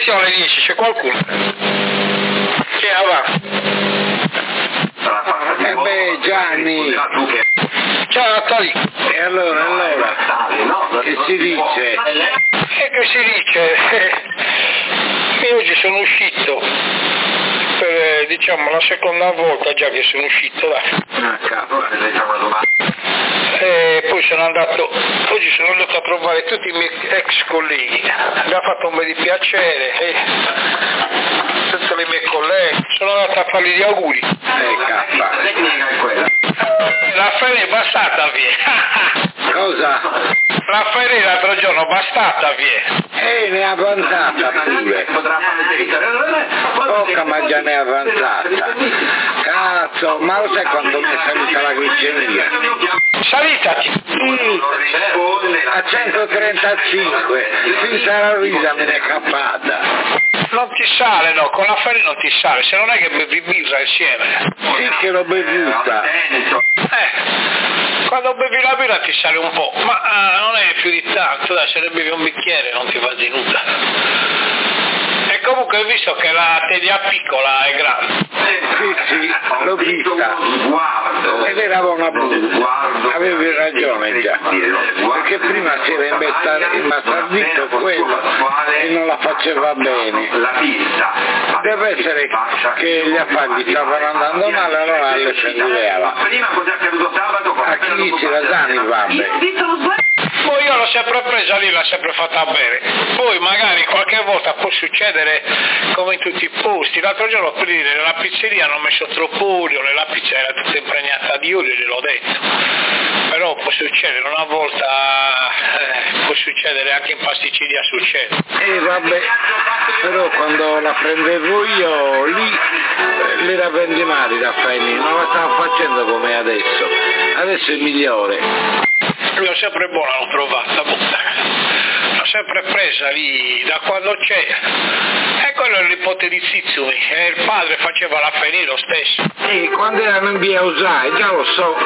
lezione alle 10, c'è qualcuno? Chi va? Beh, Gianni. Ciao Natali. E allora, che si dice? E che si dice? Io oggi sono uscito per, diciamo, la seconda volta già che sono uscito, e poi oggi sono andato a trovare tutti i miei ex colleghi, mi ha fatto un bel di piacere, tutte le mie colleghe, sono andato a fargli gli auguri. Raffaele è bastata via. Cosa? Raffaele l'altro giorno bastata via. Ne è avanzata pure. Porca ma già ne è avanzata. Cazzo, ma lo sai quanto mi è salita la glicemia? Salitati! Sì, a 135, senza la risa me ne è cappata. Non ti sale, no, con la Ferri non ti sale, se non è che bevi birra insieme. Sì che l'ho bevuta. Quando bevi la birra ti sale un po', ma non è più di tanto, dai, se ne bevi un bicchiere non ti va di nulla. E comunque ho visto che la tedia piccola è grande. Sì, l'ho vista. Ed era una brutta. Avevi ragione già. Perché prima si era imbastardito quello e non la faceva bene. Deve essere che gli affari stavano andando male, allora le prendeva. A chi dice la Zani va bene. Poi io l'ho sempre presa lì, l'ho sempre fatta bene. Poi magari qualche volta può succedere come in tutti i posti. L'altro giorno per dire nella pizzeria hanno messo troppo olio, nella pizza era tutta impregnata di olio, gliel'ho detto. Però può succedere, una volta può succedere, anche in pasticceria succede. Vabbè, però quando la prendevo io lì l'era vendimari Raffaele, non la stava facendo come adesso. Adesso è migliore. L'ho sempre buona, l'ho trovata, l'ho sempre presa lì da quando c'è. E quello è il nipote di Zizumi, e il padre faceva la Feni lo stesso. Quando erano in via Usai, già lo so.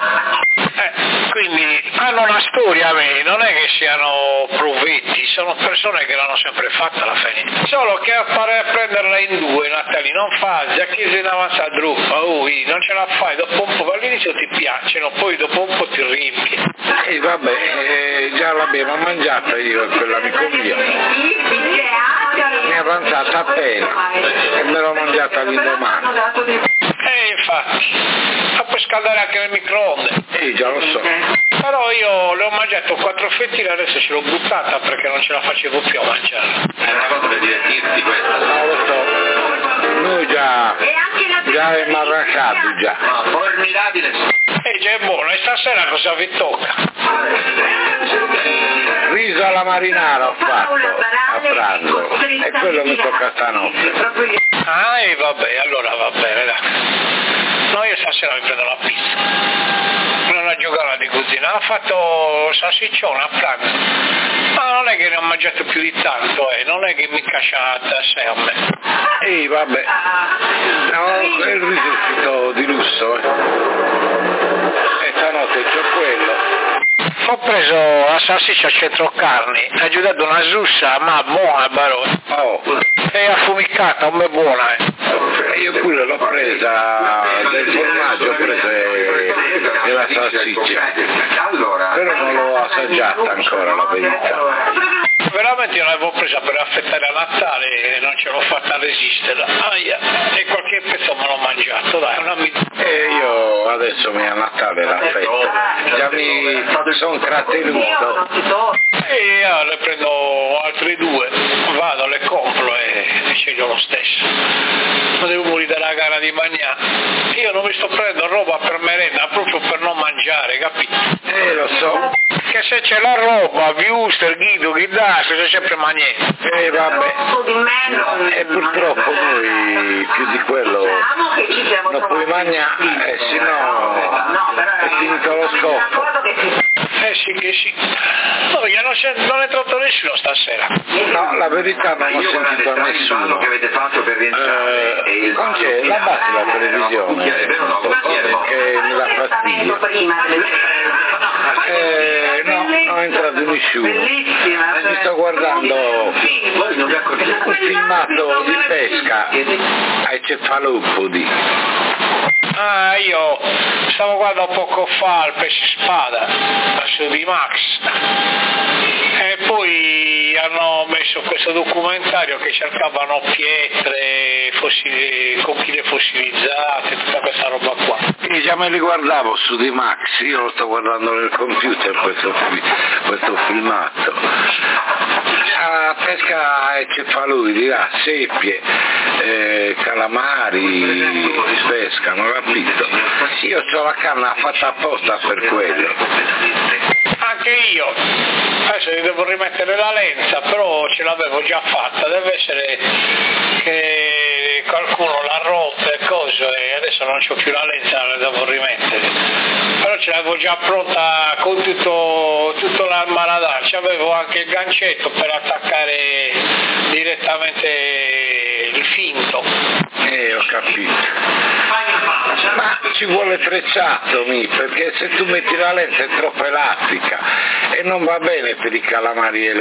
Quindi hanno una storia, non è che siano provetti, sono persone che l'hanno sempre fatta la Feni. Solo che a fare a prenderla in due, Natali, non fa, già che sei in avanza a druppa, non ce la fai, dopo un po', all'inizio ti piacciono, poi dopo un po' ti riempi. Vabbè, già l'abbiamo mangiata io e quell'amico mio. Mi è avanzata appena e me l'ho mangiata l'indomani. Infatti, ma puoi scaldare anche nel microonde. Già lo so. Però io le ho mangiato 4 fettine, adesso ce l'ho buttata perché non ce la facevo più a mangiare. È una cosa per divertirsi questa. Non lo so. Noi già abbiamo arrancato già. Formidabile. Già è buono, e stasera cosa vi tocca? Riso alla marinara ho fatto a pranzo e quello mi tocca stanotte. E vabbè, allora va bene, dai. No, io stasera mi prendo la pizza. Non ho giocato di cucina, ho fatto salsiccione a pranzo. Ma non è che ne ho mangiato più di tanto, non è che mi casciata sei a me. Vabbè. No, il riso è tutto di lusso, E stanotte c'ho quello. Ho preso la salsiccia centro carni, ha aiutato una zussa, ma buona barone. È affumicata, ma buona. Io pure l'ho presa del formaggio, ho preso della salsiccia. Però non l'ho assaggiata ancora, la verità. Veramente io l'avevo presa per affettare a Natale e non ce l'ho fatta resistere. E qualche pezzo me l'ho mangiato, dai, io adesso a Natale l'affetto. Già mi sono trattenuto. E io ne prendo altre 2, vado, le compro e sceglio lo stesso. Non devo morire dalla gara di mangiare. Io non mi sto prendendo roba per merenda, proprio per non mangiare, capito? Lo so. Che se c'è la roba, Wuster, Guido, Ghidasco, c'è sempre maniera. Vabbè. E purtroppo noi più di quello non puoi mangiare, sennò è finito lo scopo. Sì che sì. No, non è entrato nessuno stasera. No, la verità non ho sentito nessuno. Che avete fatto per rientrare non c'è, la basta la televisione, che mi dà fastidio. No, non è entrato nessuno. Mi sto guardando un filmato di pesca ai cefalopodi. Io stavo guardando poco fa il pesce spada su D-Max e poi hanno messo questo documentario che cercavano pietre, conchiglie fossilizzate, tutta questa roba qua. Io già me li guardavo su D-Max, io lo sto guardando nel computer questo filmato. La pesca ai cefaloidi, seppie, calamari pescano, capito? Io ho la canna fatta apposta per quello. Anche io, adesso gli devo rimettere la lenza, però ce l'avevo già fatta, deve essere che qualcuno l'ha rotta e cose e adesso non c'ho più la lenza, la devo rimettere. Però ce l'avevo già pronta con tutto l'armaradaccio, avevo anche il gancetto per attaccare direttamente il finto. Ho capito. Ma ci vuole trecciato, perché se tu metti la lente è troppo elastica e non va bene per i calamari e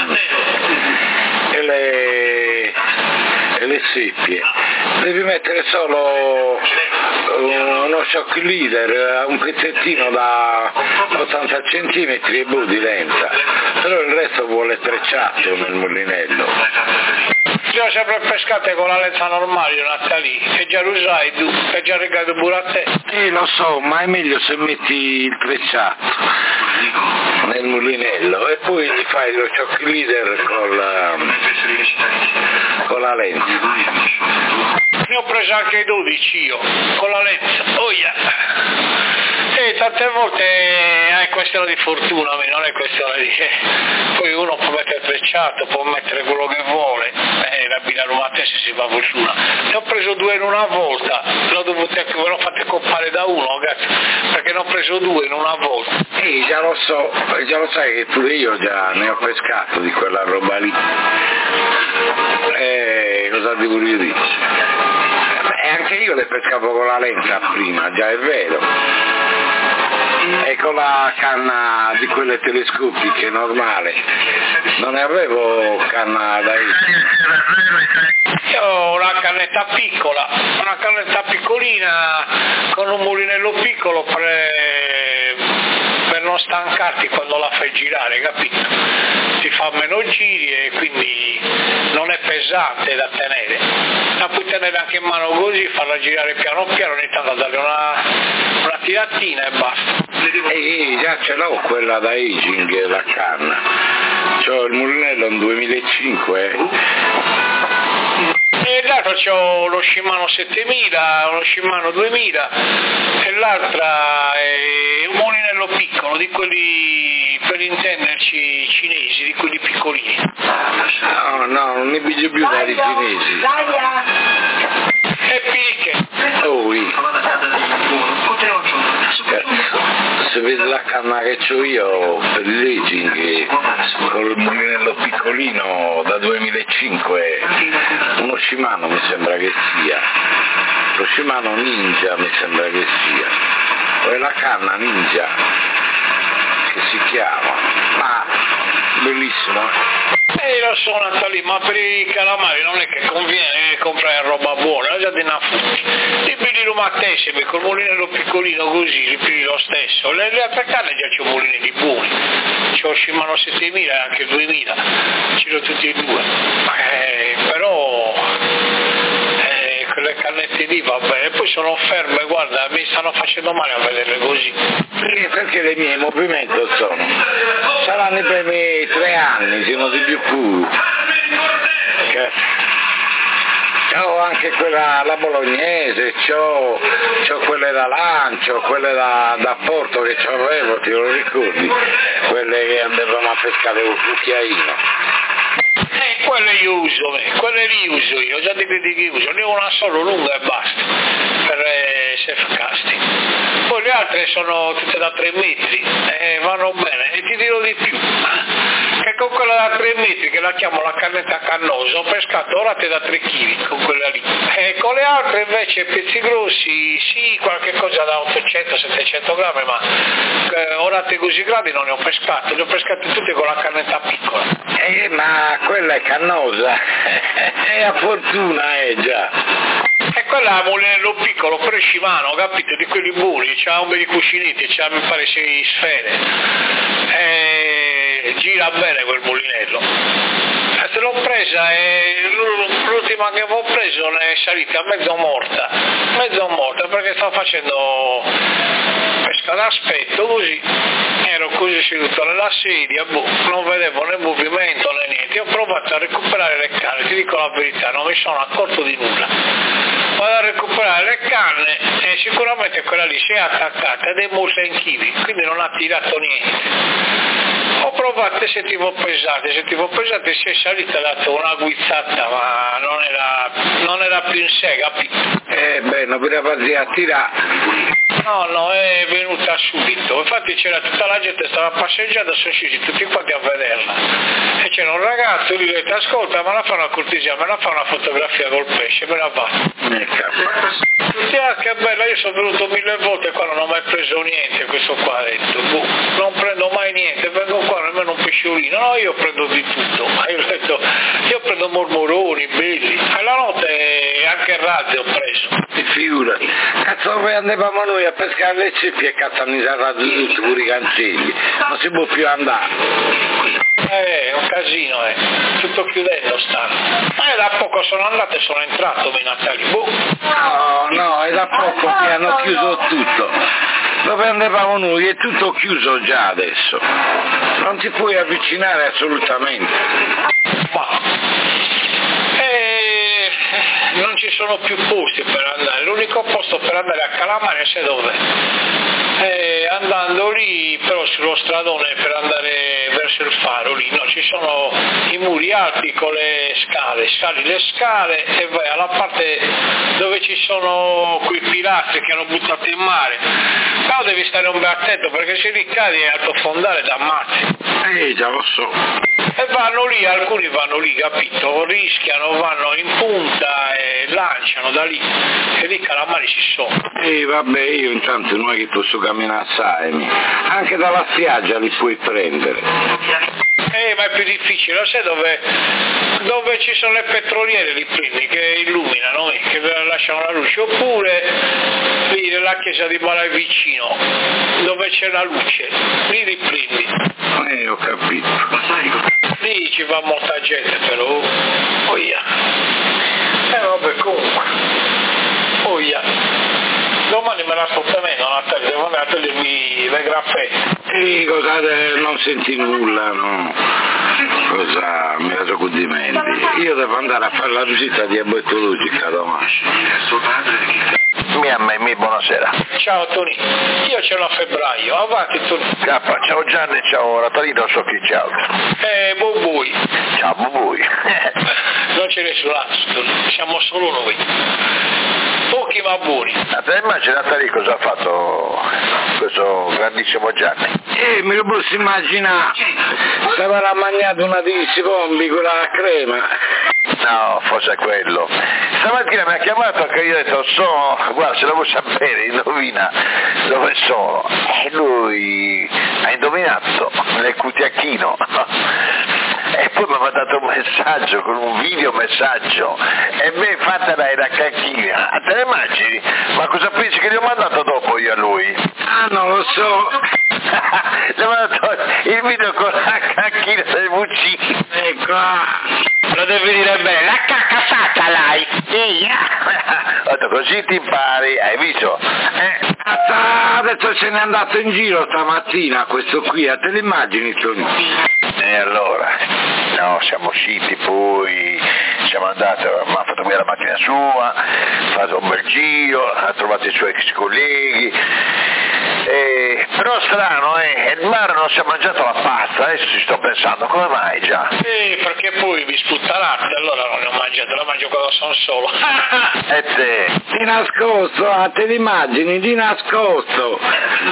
le seppie. Devi mettere solo uno shock leader, un pezzettino da 80 cm e di lenza, però il resto vuole trecciato nel mulinello. Io ho sempre pescate con la lenza normale, Natali, e già lo usai tu, e già regalato pure a te. Lo so, ma è meglio se metti il trecciato nel mulinello e poi gli fai lo shock leader con la lenza. Ne ho preso anche 12 io, con la lenza, E tante volte è questione di fortuna, non è questione di poi uno può mettere trecciato, può mettere quello che vuole, la bina rumatese si va fortuna. Ne ho preso 2 in una volta, ve l'ho fatte coppare da uno, ragazzi, perché ne ho preso 2 in una volta. Già lo so, già lo sai che pure io già ne ho pescato di quella roba lì. Cosa devo dire? E anche io le pescavo con la lenza prima, già è vero. E con la canna di quelle telescopiche normale, non ne avevo canna da Io ho una cannetta piccolina con un mulinello piccolo per non stancarti quando la fai girare, capito? Ti fa meno giri e quindi non è pesante da tenere. La puoi tenere anche in mano così, farla girare piano piano, ogni tanto darle una tiratina e basta. Già ce l'ho quella da aging, la canna. C'ho il mulinello un 2005. E l'altro c'ho lo Shimano 7000, uno Shimano 2000 e l'altra è un mulinello piccolo, di quelli per intenderci cinesi, di quelli piccolini. No, non ne vedo più dai cinesi. E picche. Se vedi la canna che c'ho io per il racing con il mulinello piccolino da 2005, uno Shimano mi sembra che sia, lo Shimano Ninja mi sembra che sia, o è la canna Ninja che si chiama, ma bellissimo. Lo so Natali, ma per i calamari non è che conviene comprare roba buona, già di nafuti. Li pigli rumatese, col mulinello piccolino così, li pigli lo stesso. Le altre canne già c'ho mulinelli buoni. C'ho Shimano 7000 e anche 2000, ce l'ho tutti e due. Però quelle cannette lì va bene, poi sono ferme, guarda, mi stanno facendo male a vederle così. Perché le mie in movimento saranno i primi 3 anni, se non di più pure. C'ho anche quella, la bolognese, c'ho quelle da lancio, quelle da porto che c'avevo, ti lo ricordi? Quelle che andavamo a pescare col cucchiaino. Quelle io uso, quelle lì uso io, già di quelli che uso, ne ho una solo lunga e basta, per surf casting. Poi le altre sono tutte da 3 metri, vanno bene, e ti dirò di più, che con quella da 3 metri che la chiamo la cannetta cannosa, ho pescato orate da 3 kg con quella lì. E con le altre invece pezzi grossi, sì, qualche cosa da 800-700 grammi, ma orate così grandi non ne ho pescate, le ho pescate tutte con la cannetta piccola. Ma quella è cannosa, è a fortuna, già. E quella è un mulinello piccolo, però Shimano, capito, di quelli buoni, c'ha un bel di cuscinetti, c'ha mi pare 6 sfere. Gira bene quel mulinello. Se l'ho presa e l'ultima che avevo preso ne è salita mezzo morta perché stavo facendo pesca d'aspetto così, ero così seduto nella sedia, non vedevo né movimento né niente, ho provato a recuperare le canne, ti dico la verità, non mi sono accorto di nulla. Vado a recuperare le canne e sicuramente quella lì si è attaccata ed è molto in kiwi, quindi non ha tirato niente. Ho provato e sentivo pesante, si è salita, ha dato una guizzata, ma non era più in sé, capito? Non poteva a tirare. No, è venuta subito, infatti c'era tutta la gente, stava passeggiando, sono scesi tutti quanti a vederla. E c'era un ragazzo, gli ho detto, ascolta, me la fa una cortesia, me la fa una fotografia col pesce, me la fa. Che bella, io sono venuto 1000 volte qua, non ho mai preso niente, questo qua ha detto, non prendo mai niente, vengo qua nemmeno un pesciolino, no, io prendo di tutto, ma io ho detto, io prendo mormoroni belli, e la notte anche razzi ho preso. Figurati, cazzo dove andavamo noi a pescare le ceppie e cazzo hanno serrato tutti pure i cancelli, non si può più andare. È un casino, tutto chiudendo stanno. Da poco sono andato e sono entrato i Natali. No, è da poco che hanno chiuso tutto. Dove andavamo noi è tutto chiuso già adesso. Non ti puoi avvicinare assolutamente. Non ci sono più posti per andare, l'unico posto per andare a Calamare sai dov'è? Andando lì però sullo stradone per andare verso il faro lì, no, ci sono i muri alti con le scale, sali le scale e vai alla parte dove ci sono quei pilastri che hanno buttato in mare, però devi stare un po' attento perché se lì cadi è altofondare da ammazzi. Già lo so. E vanno lì, alcuni vanno lì, capito? Rischiano, vanno in punta e lanciano da lì, e lì calamari ci sono. Vabbè, io intanto non è che posso camminare assai, anche dalla spiaggia li puoi prendere. Ma è più difficile, lo sai dove ci sono le petroliere li prendi, che illuminano, che lasciano la luce, oppure lì nella chiesa di Balai vicino, dove c'è la luce, lì li prendi. Ho capito. Lì ci va molta gente però, vabbè comunque, domani me la sto tenendo Natale, devo andare a togliermi le graffette. Cosa non senti nulla, no? Cosa mi ha complimenti? Io devo andare a fare la visita diabetologica domani. Buonasera. Ciao Tony, io ce l'ho a febbraio, avanti Tony. Ciao Gianni, ciao Natalino, so chi c'è altro. Bubui. Ciao Bubui. Non ce n'è sull'altro Tony, siamo solo noi. Pochi ma buoni. A te immagini Natalino cosa ha fatto questo grandissimo Gianni? Me lo posso immaginare, se avrà mangiato una di bombi con la crema. No, forse è quello. Stamattina mi ha chiamato che io ho detto, guarda, se lo vuoi sapere, indovina dove sono. E lui ha indovinato, nel Cutiacchino. E poi mi ha mandato un messaggio, con un video messaggio, e me fatta dai da cacchina. Te ne immagini? Ma cosa pensi che gli ho mandato dopo io a lui? Non lo so. Le ho mandato il video con la cacchina del VC. Ecco. Lo devi dire bene, la cacca fatta l'hai. Ho detto, così ti impari, hai visto? Adesso se n'è andato in giro stamattina questo qui, te l'immagini Tony? E allora? No, siamo usciti poi, siamo andati, mi ha fatto via la macchina sua, ha fatto un bel giro, ha trovato i suoi ex colleghi. Però strano, il mare non si è mangiato la pasta, adesso ci sto pensando, come mai già? Perché poi vi sputta latte, allora non ne ho mangiato, la mangio quando sono solo. E te? Di nascosto, te l'immagini, di nascosto.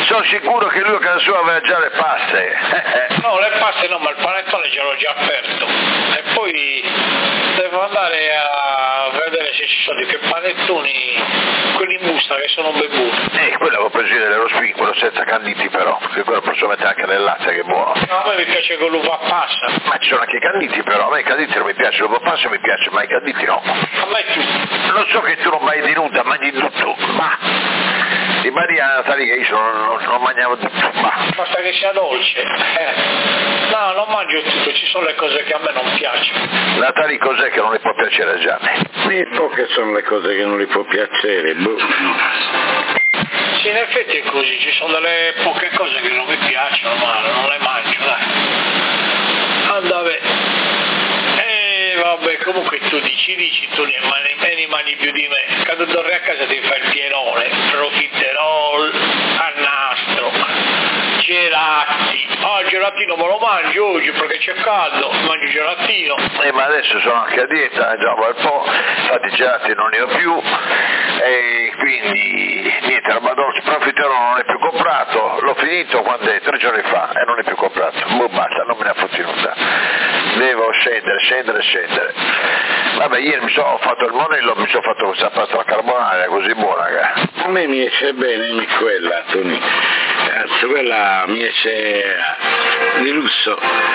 sono sicuro che lui a casa sua aveva già le paste. No, le paste no, ma il panettone ce l'ho già aperto. E poi devo andare a vedere se ci sono che panettoni, quelli in busta che sono bevuti. Quello avevo preso io dell'Eurospin, quello senza canditi però, perché quello posso mettere anche nel latte che è buono. No, a me mi piace con l'uva passa. Ma ci sono anche i canditi però, a me i canditi non mi piace, l'uva passa mi piace, ma i canditi no. A me tutto. Lo so che tu non mangi di nuda, mangi tutto, ma di Maria Natalia io non mangiavo tutto, ma basta che sia dolce. No, non mangio tutto, ci sono le cose che a me non piacciono. Natalia cos'è che non le può piacere a Gianni? Poche sono le cose che non gli può piacere, Sì, in effetti è così, ci sono delle poche cose che non mi piacciono, ma non le mangio, dai. Vabbè. Vabbè, comunque tu dici, tu ne mani più di me. Quando torni a casa ti fai il pienone, profiterol, annastro, gelati. Ah, il gelatino me lo mangio oggi perché c'è caldo, mangio il gelatino. Ma adesso sono anche a dieta, già un bel po', infatti i gelati non ne ho più, e quindi niente, la Madonna, profiterol non è più comprato, l'ho finito quando è 3 giorni fa e non è più comprato. Basta, non me ne ha fottenuta. Devo scendere. Vabbè, ieri mi sono fatto il monello, mi sono fatto questa pasta alla carbonara, così buona che. A me mi esce bene quella, Tony. Quella mi esce di lusso.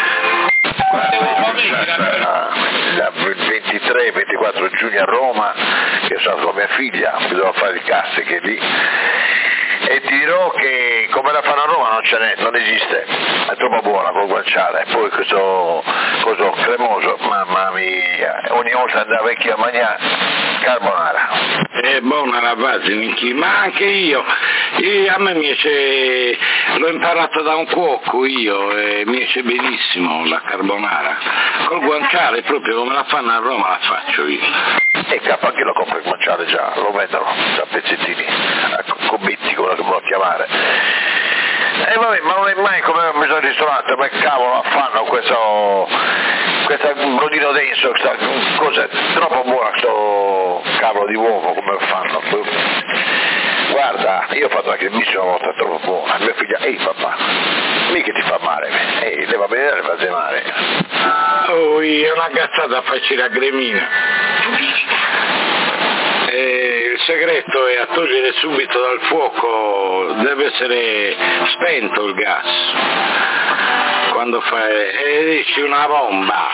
Da 23-24 giugno a Roma, che sono con mia figlia, bisogna fare il casse lì. E ti dirò che come la fanno a Roma non esiste, è troppo buona col guanciale, poi questo coso cremoso, mamma mia, ogni volta andavo anch'io a mangiare carbonara. È buona la base, ma anche io, a me mi esce, l'ho imparato da un cuoco io, e mi esce benissimo la carbonara, col guanciale proprio come la fanno a Roma la faccio io. E capo anche lo compro il guanciale già, lo vendono da pezzettini, a cubetti, come lo vuoi chiamare. E vabbè, ma non è mai come ho messo al ristorante, ma cavolo fanno questo brodino denso, questa cosa è troppo buona, questo cavolo di uovo come lo fanno. Guarda, io ho fatto anche il misto una volta troppo buona, mia figlia, ehi papà, mica ti fa male, le va bene, le fa male. Oh, è una cazzata a farci la cremina. Il segreto è a togliere subito dal fuoco, deve essere spento il gas. Quando fai, dici una bomba,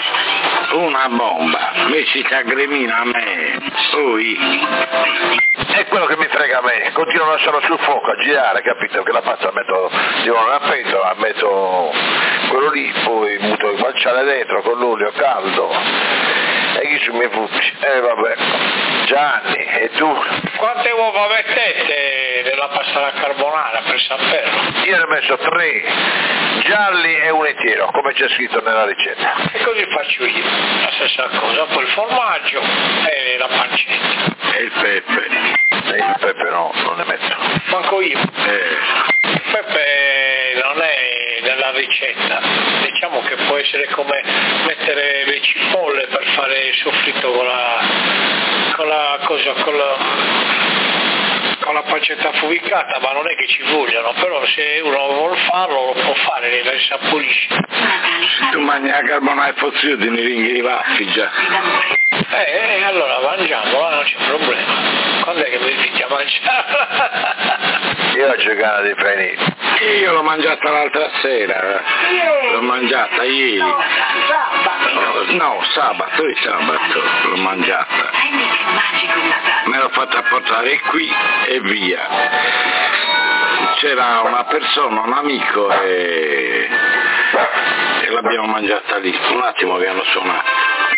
metti la cremina a me, poi. È quello che mi frega a me, continuo a lasciarlo sul fuoco, a girare, capito? Che la pasta la metto di nuovo nella pentola, metto quello lì, poi butto il guanciale dentro con l'olio caldo e chi su mi butti, vabbè. Gianni, e tu? Quante uova mettete nella pasta alla carbonara per saperlo? Io ne ho messo 3 gialli e un intero, come c'è scritto nella ricetta. E così faccio io, la stessa cosa, poi il formaggio e la pancetta. E il pepe. Il pepe no, non ne metto. Manco io. Il pepe non è nella ricetta, diciamo che può essere come mettere le cipolle per fare il soffritto con la pancetta affumicata, ma non è che ci vogliono, però se uno vuole farlo lo può fare, le risaporisce. Se tu mangi la carbonara e fozio ti ne ringhi i baffi già. Allora mangiamola, non c'è problema. Quando è che mi inviti a mangiare? Io ho giocato di finire. Io l'ho mangiata l'altra sera, l'ho mangiata ieri. No, sabato l'ho mangiata. Me l'ho fatta portare qui e via. C'era una persona, un amico e l'abbiamo mangiata lì. Un attimo che hanno suonato.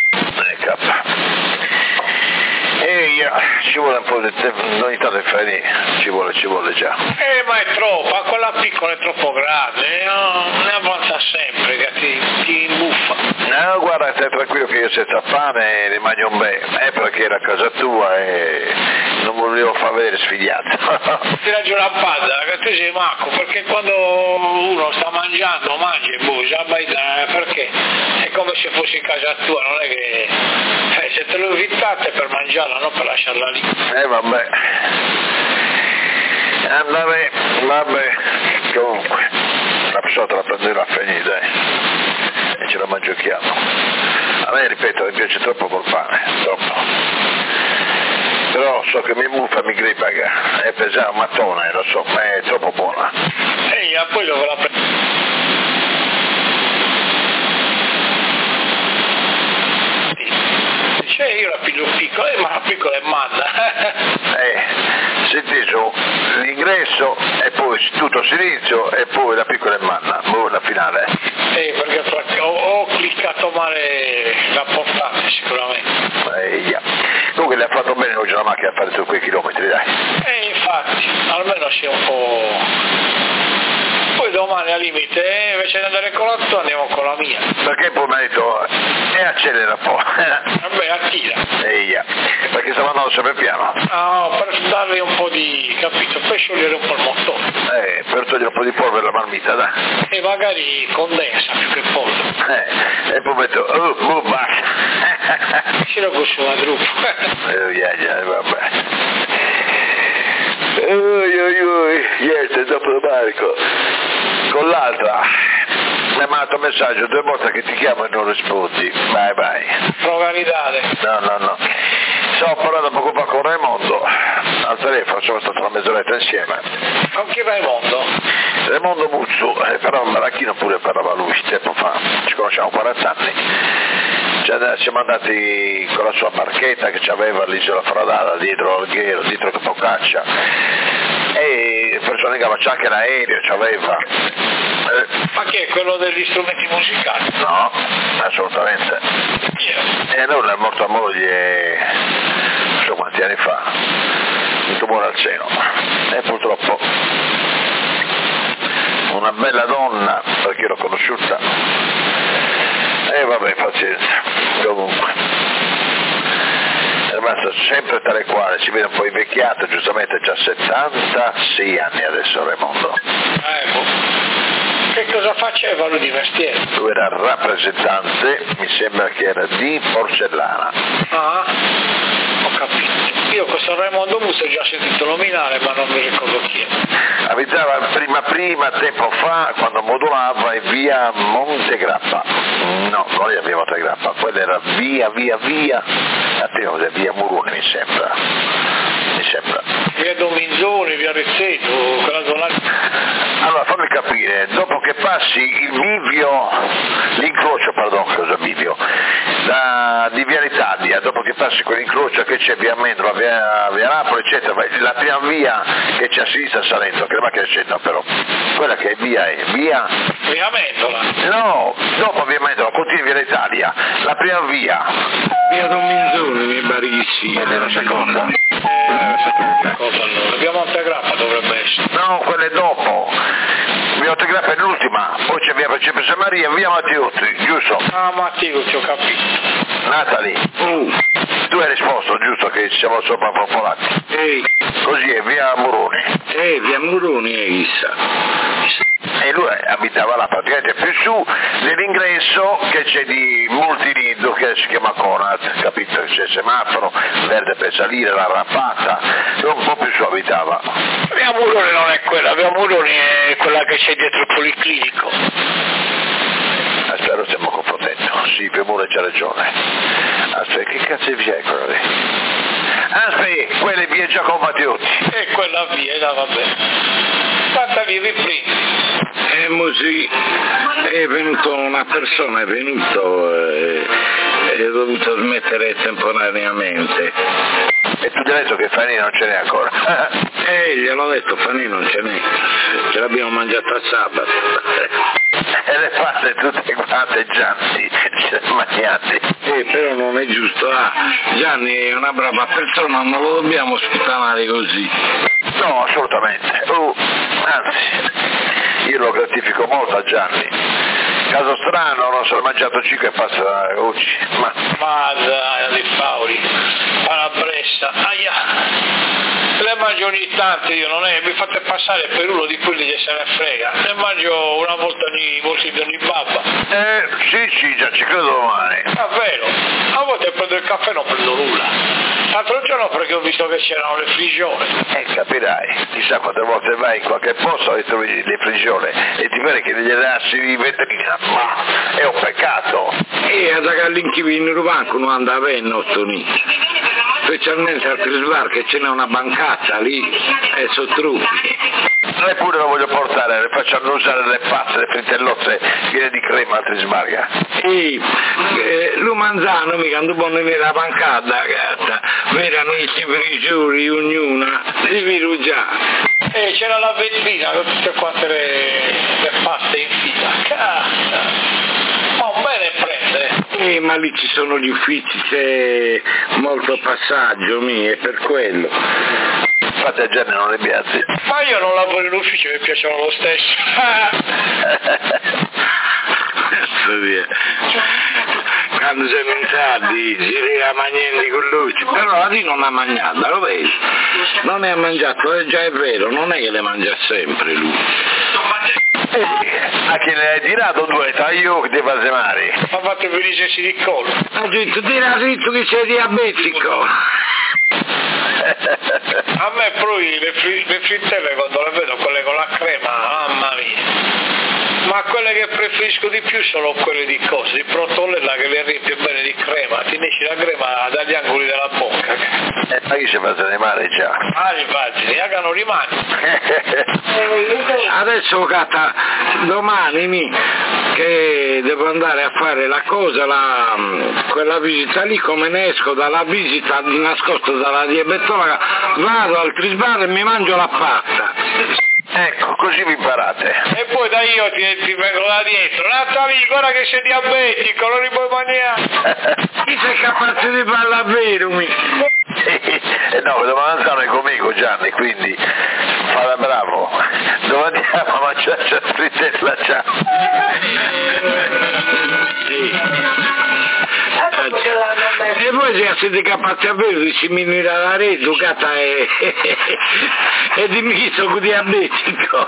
Ci vuole un po' di tempo, ogni tanto di fare, ci vuole già. Ma è troppo, quella piccola è troppo grande, no? Ne avanza sempre che ti imbuffa. No, guarda, stai tranquillo che io senza pane ne mangio un bel, perché era a casa tua e non volevo far vedere sfigliato. Ti ragiona la padda, che te sei macco, perché quando uno sta mangiando, mangia e perché? È come se fosse in casa tua, non è che se te lo invitate per mangiarla, non per lasciarla lì. Vabbè. Vabbè. Comunque, la pessoa la prenderà a finire, e ce la mangiocchiamo. A me, ripeto, mi piace troppo col pane, troppo. Però so che mi muffa, mi grippa, è pesante, un mattone, lo so, ma è troppo buona. Poi dove la io la piglio piccola, ma la piccola è manna. Senti su, l'ingresso e poi tutto il silenzio e poi la piccola è manna, poi la finale. Perché ho cliccato male la portata sicuramente. Comunque le ha fatto bene oggi la macchina a fare tutti quei chilometri, dai. Infatti, almeno sia un po'. Poi domani al limite, invece di andare con la tua andiamo con la mia. Perché poi mi ha detto, accelera un po'. Vabbè, attira. Perché stava andando sempre piano. Per darle un po' di, capito, per sciogliere un po' il motore. Per togliere un po' di polvere alla marmita, dai. E magari condensa più che polvere. E poi metto, basta. Si lo gusto una gruppo. Vabbè. Niente, dopo Marco, con l'altra mi ha mandato un messaggio 2 volte che ti chiamo e non rispondi, vai. Progaridade. No. Stavo parlando poco fa con Raimondo al telefono, siamo stati una mezz'oretta insieme. Con chi Raimondo? Raimondo Muzzu, però Maracchino pure parlava lui, tempo fa, ci conosciamo 40 anni. Siamo andati con la sua barchetta che aveva all'isola Fradada, dietro l'Alghero, dietro Capocaccia, e per Sonegava c'è anche l'aereo, c'aveva. Ma che è quello degli strumenti musicali? No, assolutamente. E allora è morta moglie, non so quanti anni fa, un tumore al seno, e purtroppo una bella donna, perché l'ho conosciuta, e vabbè, pazienza, comunque. È rimasto sempre tale quale, si vede un po' invecchiato, giustamente c'ha 76 anni adesso Raimondo. Che cosa faceva lui di mestiere? Lui era rappresentante, mi sembra che era di porcellana. Ho capito. Io questo Raimondo Musso ho già sentito nominare, ma non mi ricordo chi è. Abitava prima, tempo fa, quando modulava in via Montegrappa. No, non era via Montegrappa, quella era via, la prima era via Muruni, mi sembra. Via Dominzoni, via Rezzeto, quella zona. Allora fammi capire, dopo che passi l'incrocio di via l'Italia, dopo che passi quell'incrocio che c'è via Amendola, via Napoli, eccetera, la prima via che c'è a sinistra a Salento, che le macchine scendono però, quella che è via Via Amendola? No, dopo via Amendola, continui via l'Italia, la prima via. Via Dominzoni, mi pare che sia. Ed è la seconda. Cosa allora? Via Montegrappa dovrebbe essere. No, quella è dopo. Via Montegrappa è l'ultima, poi c'è via Principessa Maria e via Mattiuzzi, giusto? Mattiuzzi, ho capito. Natalie, tu hai risposto, giusto, che siamo sopra popolati? Così è via Muroni. Via Muroni è chissà. E lui abitava là praticamente più su dell'ingresso che c'è di Multinido, che si chiama Conad, capito? C'è il semaforo verde per salire, la rampata, un po' più su abitava. Via Muroni non è quella, via Muroni è quella che c'è dietro il policlinico. Aspetta, stiamo confrontando. Sì, per Muro c'ha ragione. Aspetta, che cazzo di via è quella lì? Aspetta, quella è via Giacomo Mattiuzzi. E quella via, vabbè. Fatta lì, riprendi. Sì, è venuto una persona, è dovuto smettere temporaneamente. E tu ti hai detto che Fanini non ce n'è ancora? Gliel'ho detto, Fanini non ce n'è, ce l'abbiamo mangiata a sabato. E le fatte tutte quante Gianni, ce le mangiate. Però non è giusto, Gianni è una brava persona, non lo dobbiamo sputtanare così. No, assolutamente. Anzi, io lo gratifico molto a Gianni. Caso strano, non se l'ha mangiato 5 e passa oggi. Ma dai, di Fauri, alla Brescia, aia. Le mangio ogni tanto, io non è, mi fate passare per uno di quelli che se ne frega, ne mangio una volta ogni babba. Sì, già ci credo domani. Davvero, a volte prendo il caffè e non prendo nulla. L'altro giorno perché ho visto che c'erano le frigiole. Capirai, chissà quante volte vai in qualche posto e trovi le frigiole e ti pare che gliele dassi di vetrina, ma è un peccato. E ad agallinchi in rubanco non andava bene il nostro nido. Specialmente al Trisbar che ce n'è una bancata lì e sono trucchi. Eppure lo voglio portare, le faccio annusare le pazze, le fritellozze piene di crema al Trisbarga. Sì, lo manzano mica non può venire la bancata, gatta. Verano i frigiuri, ognuna, li viru già. C'era la vetrina con tutte quante le paste in fila. Cazzo! Ma un bene prende. Ma lì ci sono gli uffici, c'è molto passaggio, è per quello. Infatti a Gianni non le piace. Ma io non lavoro in ufficio, mi piacciono lo stesso. Quando siamo in tardi giri a mangiare con lui, però lì non ha mangiato, lo vedi? Non è a mangiato, già è vero, non è che le mangia sempre lui. A chi le hai tirato due, io che ti fai male. Ha fatto venire di collo. Ha detto, tira dritto che sei diabetico. A me poi le frittelle quando le vedo, quelle con la crema, mamma mia. Ma quelle che preferisco di più sono quelle di cose, di protollella che le riempie bene di crema, ti esce la crema dagli angoli della bocca. Ma chi si fa male già? Infatti, non rimane. Adesso Cata, domani che devo andare a fare la cosa, quella visita lì, come ne esco dalla visita nascosto dalla diabetologa, vado al Trisbar e mi mangio la pasta. Ecco, così vi imparate. E poi da io ti vengo da dietro. Natali, guarda che sei diabetico, non li puoi mangiare. Chi sei capace di parlare vero, no, devo andare conmigo Gianni, quindi falla bravo. Dove andiamo a mangiare la frittella già? E voi siete capaci a vedere di sciminire la rete, Cata, e dimmi chi sono diabetico.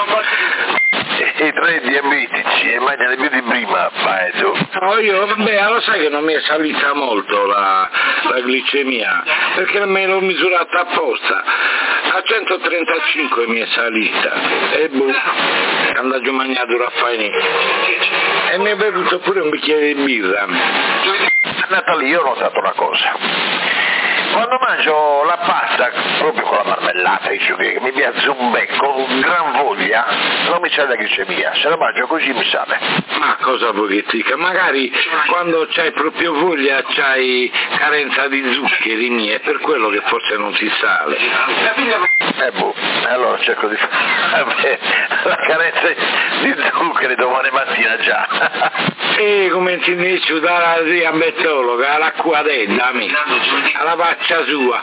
I tre diabetici e mangiano più di prima, Paedo. No, io, lo sai che non mi è salita molto la glicemia, perché me l'ho misurata apposta. A 135 mi è salita, e andavo a mangiare raffaele. E mi è bevuto pure un bicchiere di birra. Natali, io ho notato una cosa. Quando mangio la pasta, proprio con la marmellata, che mi piace un becco, con gran voglia, non mi sale la glicemia, se la mangio così mi sale. Ma cosa vuoi che dica? Magari quando c'hai proprio voglia c'hai carenza di zuccheri, è per quello che forse non ti sale. Allora cerco di fare la carenza di zuccheri domani mattina già. E come ti dice dalla diabetologa, l'acqua della alla faccia sua.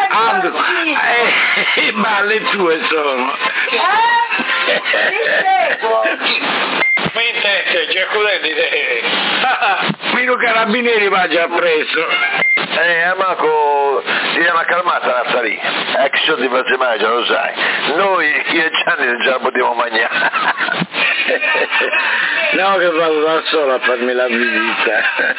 E balle tue sono. Mi intende, Giacoletti. Meno carabinieri va già preso. Marco, ti è una calmata Natali. Che sono di Mazemai, già lo sai. Noi, io e Gianni, non ce la potevo mangiare. No, che vado da solo a farmi la visita.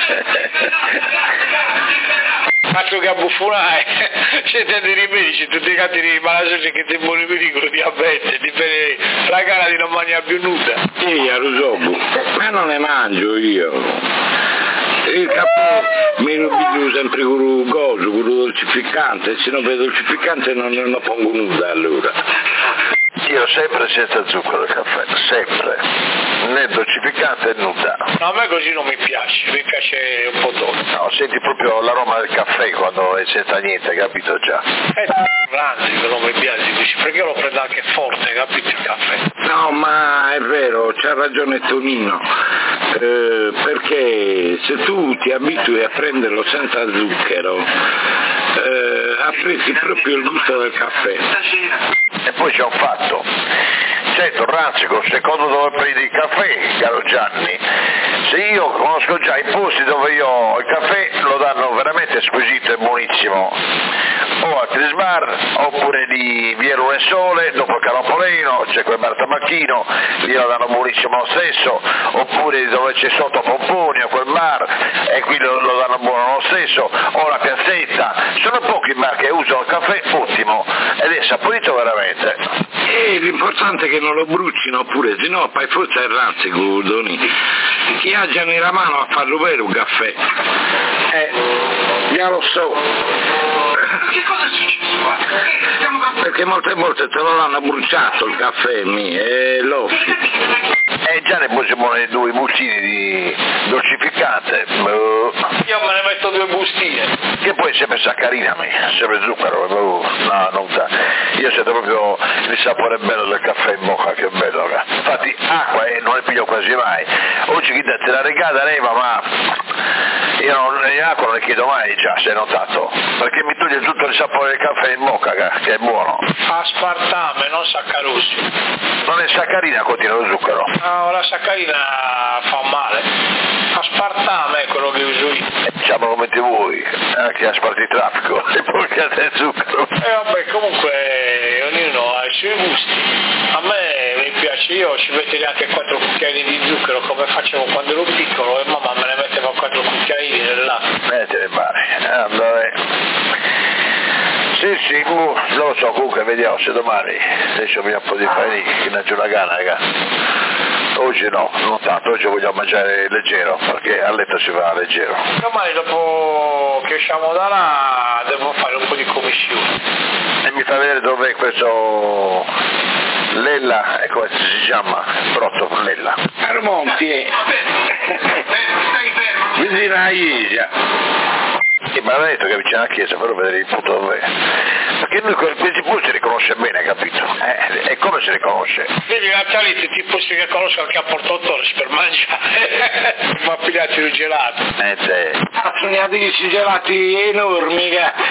Faccio che a buffonare, siete dei rimedi, tutti i catti di malassone che ti buoni pericolo, diabete, la gara di non mangiare più nuda. Sì, a Rusobu, ma non ne mangio io. Il capo mi rubido sempre con il gozo, con il dolcificante, se non vedo dolcificante non pongo nuda allora. Io sempre senza zucchero il caffè, sempre, né dolcificante né nuda. No, a me così non mi piace un po' dolce. No, senti proprio l'aroma del caffè quando è senza niente, capito già? Anzi, che non mi piace, perché io lo prendo anche forte, capito il caffè? No, ma è vero, c'ha ragione Tonino, perché se tu ti abitui a prenderlo senza zucchero, apprezzi proprio il gusto del caffè. E poi c'è un fatto, certo Ranzico, secondo dove prendi il caffè, caro Gianni, Se io conosco già i posti dove io ho il caffè, lo danno veramente squisito e buonissimo, o a Crismar, oppure di Via Sole, dopo il Carapolino, c'è quel bar tabacchino, lì lo danno buonissimo lo stesso, oppure dove c'è sotto Pomponi o quel bar, e qui lo danno buono lo stesso, o la Piazzetta, sono pochi bar che usano il caffè ottimo, ed è saporito veramente. E l'importante è che non lo brucino pure, se no poi forse è ranzico, Doni. Chi ha già nella mano a farlo bere un caffè? Già lo so. Che cosa è successo qua? Perché molte volte te lo hanno bruciato il caffè mio, e l'offi. Già ne possiamo due bustine di dolcificante. Io me ne metto 2 bustine. Che poi è sempre saccarina, sempre zucchero. No, non sa. Io sento proprio il sapore bello del caffè in bocca, che bello. Infatti acqua non ne piglio quasi mai. Oggi chi te la regala leva, ma io l'acqua non ne chiedo mai già, se hai notato. Perché mi toglie tutto il sapore del caffè in bocca, che è buono. Aspartame, non saccarossi. Non è saccarina, continua lo zucchero. No, la saccarina fa male. Aspartame è quello che uso io. Diciamo come ti vuoi, anche a spartitraffico, e poi che a zucchero. Vabbè, comunque ognuno ha i suoi gusti. A me mi piace, io ci metterei anche 4 cucchiaini di zucchero come facevo quando ero piccolo, e mamma me ne metteva 4 cucchiaini nel latte. Te ne pare, vabbè. Sì, non lo so, comunque vediamo se domani adesso mi un po' di farina, che ne c'è una gana, raga. Oggi no, non tanto, oggi voglio mangiare leggero, perché a letto si va leggero. Domani dopo che usciamo da là devo fare un po' di commissione. E mi fa vedere dov'è questo Lella, e come si chiama? Brotto con Lella. Armonti, vicino alla Isia. Mi aveva detto che è vicino alla chiesa, però vedere il punto dov'è. Perché noi questi posti si riconosce bene, capito? E come si riconosce? Vedi, Natali, tutti i posti che conosco anche a Porto Torres per mangiare. Mi ha pigliato i gelati. Ne ha dei gelati enormi,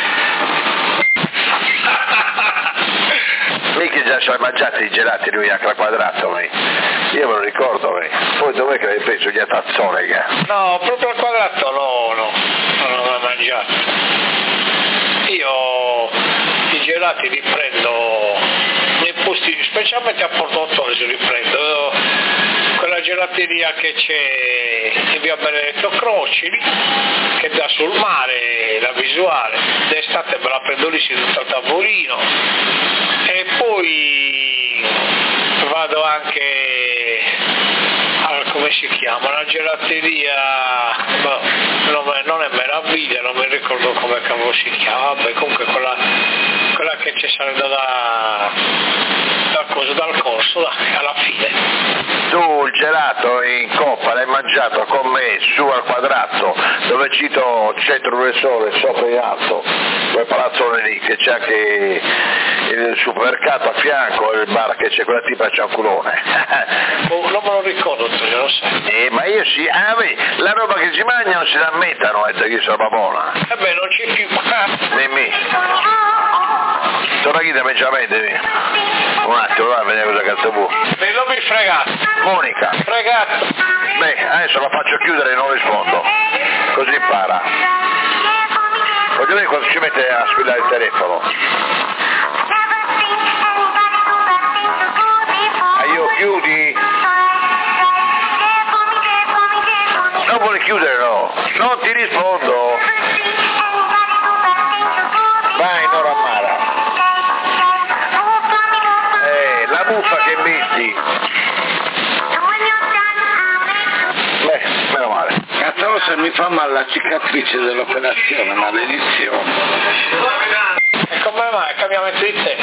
Mica già sono mangiati i gelati lui anche al quadrato, io me lo ricordo, poi dov'è che l'hai preso gli atazzone? No, proprio al quadrato non l'ho mangiato. Io i gelati li prendo nei posti, specialmente a Porto Torres li prendo, quella gelateria che c'è in via Benedetto Croci, che dà sul mare la visuale, d'estate me la prendo lì seduta al tavolino, e poi vado anche come si chiama, una gelateria, non è Meraviglia, non mi ricordo come cavolo si chiama, vabbè, comunque quella che c'è salendo dal corso, alla fine. Tu il gelato in coppa l'hai mangiato con me su al quadrato, dove cito Centro del Sole, sopra in alto, quel palazzone lì, che c'è anche il supermercato a fianco, il bar che c'è quella tipa cianculone. Non me lo ricordo, te lo sai. Ma io sì, la roba che si mangia non si la mettono, io sono buona. Non c'è più. Dimmi. Torna chi da Benjamin, un attimo, va a vedere cosa cazzo vuoi. Non mi fregate. Monica. Fregato. Beh, adesso la faccio chiudere e non rispondo, così impara. Voglio vedere quando ci mette a squillare il telefono. Io chiudi? Non vuole chiudere, no? Non ti rispondo. Vai, Nora Mara. La buffa che metti. Meno male. Cazzo, se mi fa male la cicatrice dell'operazione, maledizione. E come mai? Cambiamento di te?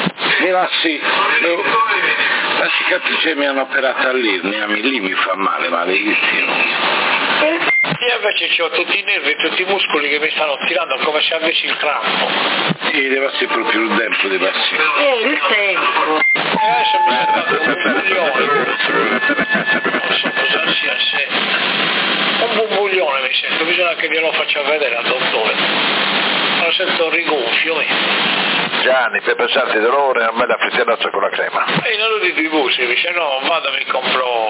La cicatrice mi hanno operato all'irnia, lì mi fa male, maledizione. Io invece ho tutti i nervi e tutti i muscoli che mi stanno tirando come se avessi il crampo. Sì, deve essere proprio il tempo, deve essere. Il tempo. E adesso mi sento un bumbuglione. Non so cosa sia se. Un bumbuglione mi sento, bisogna che glielo faccia vedere al dottore. lo sento rigonfio. Gianni, per passarti dolore, a me la frittata con la crema. E non lo dico voi, se dice no, vado mi compro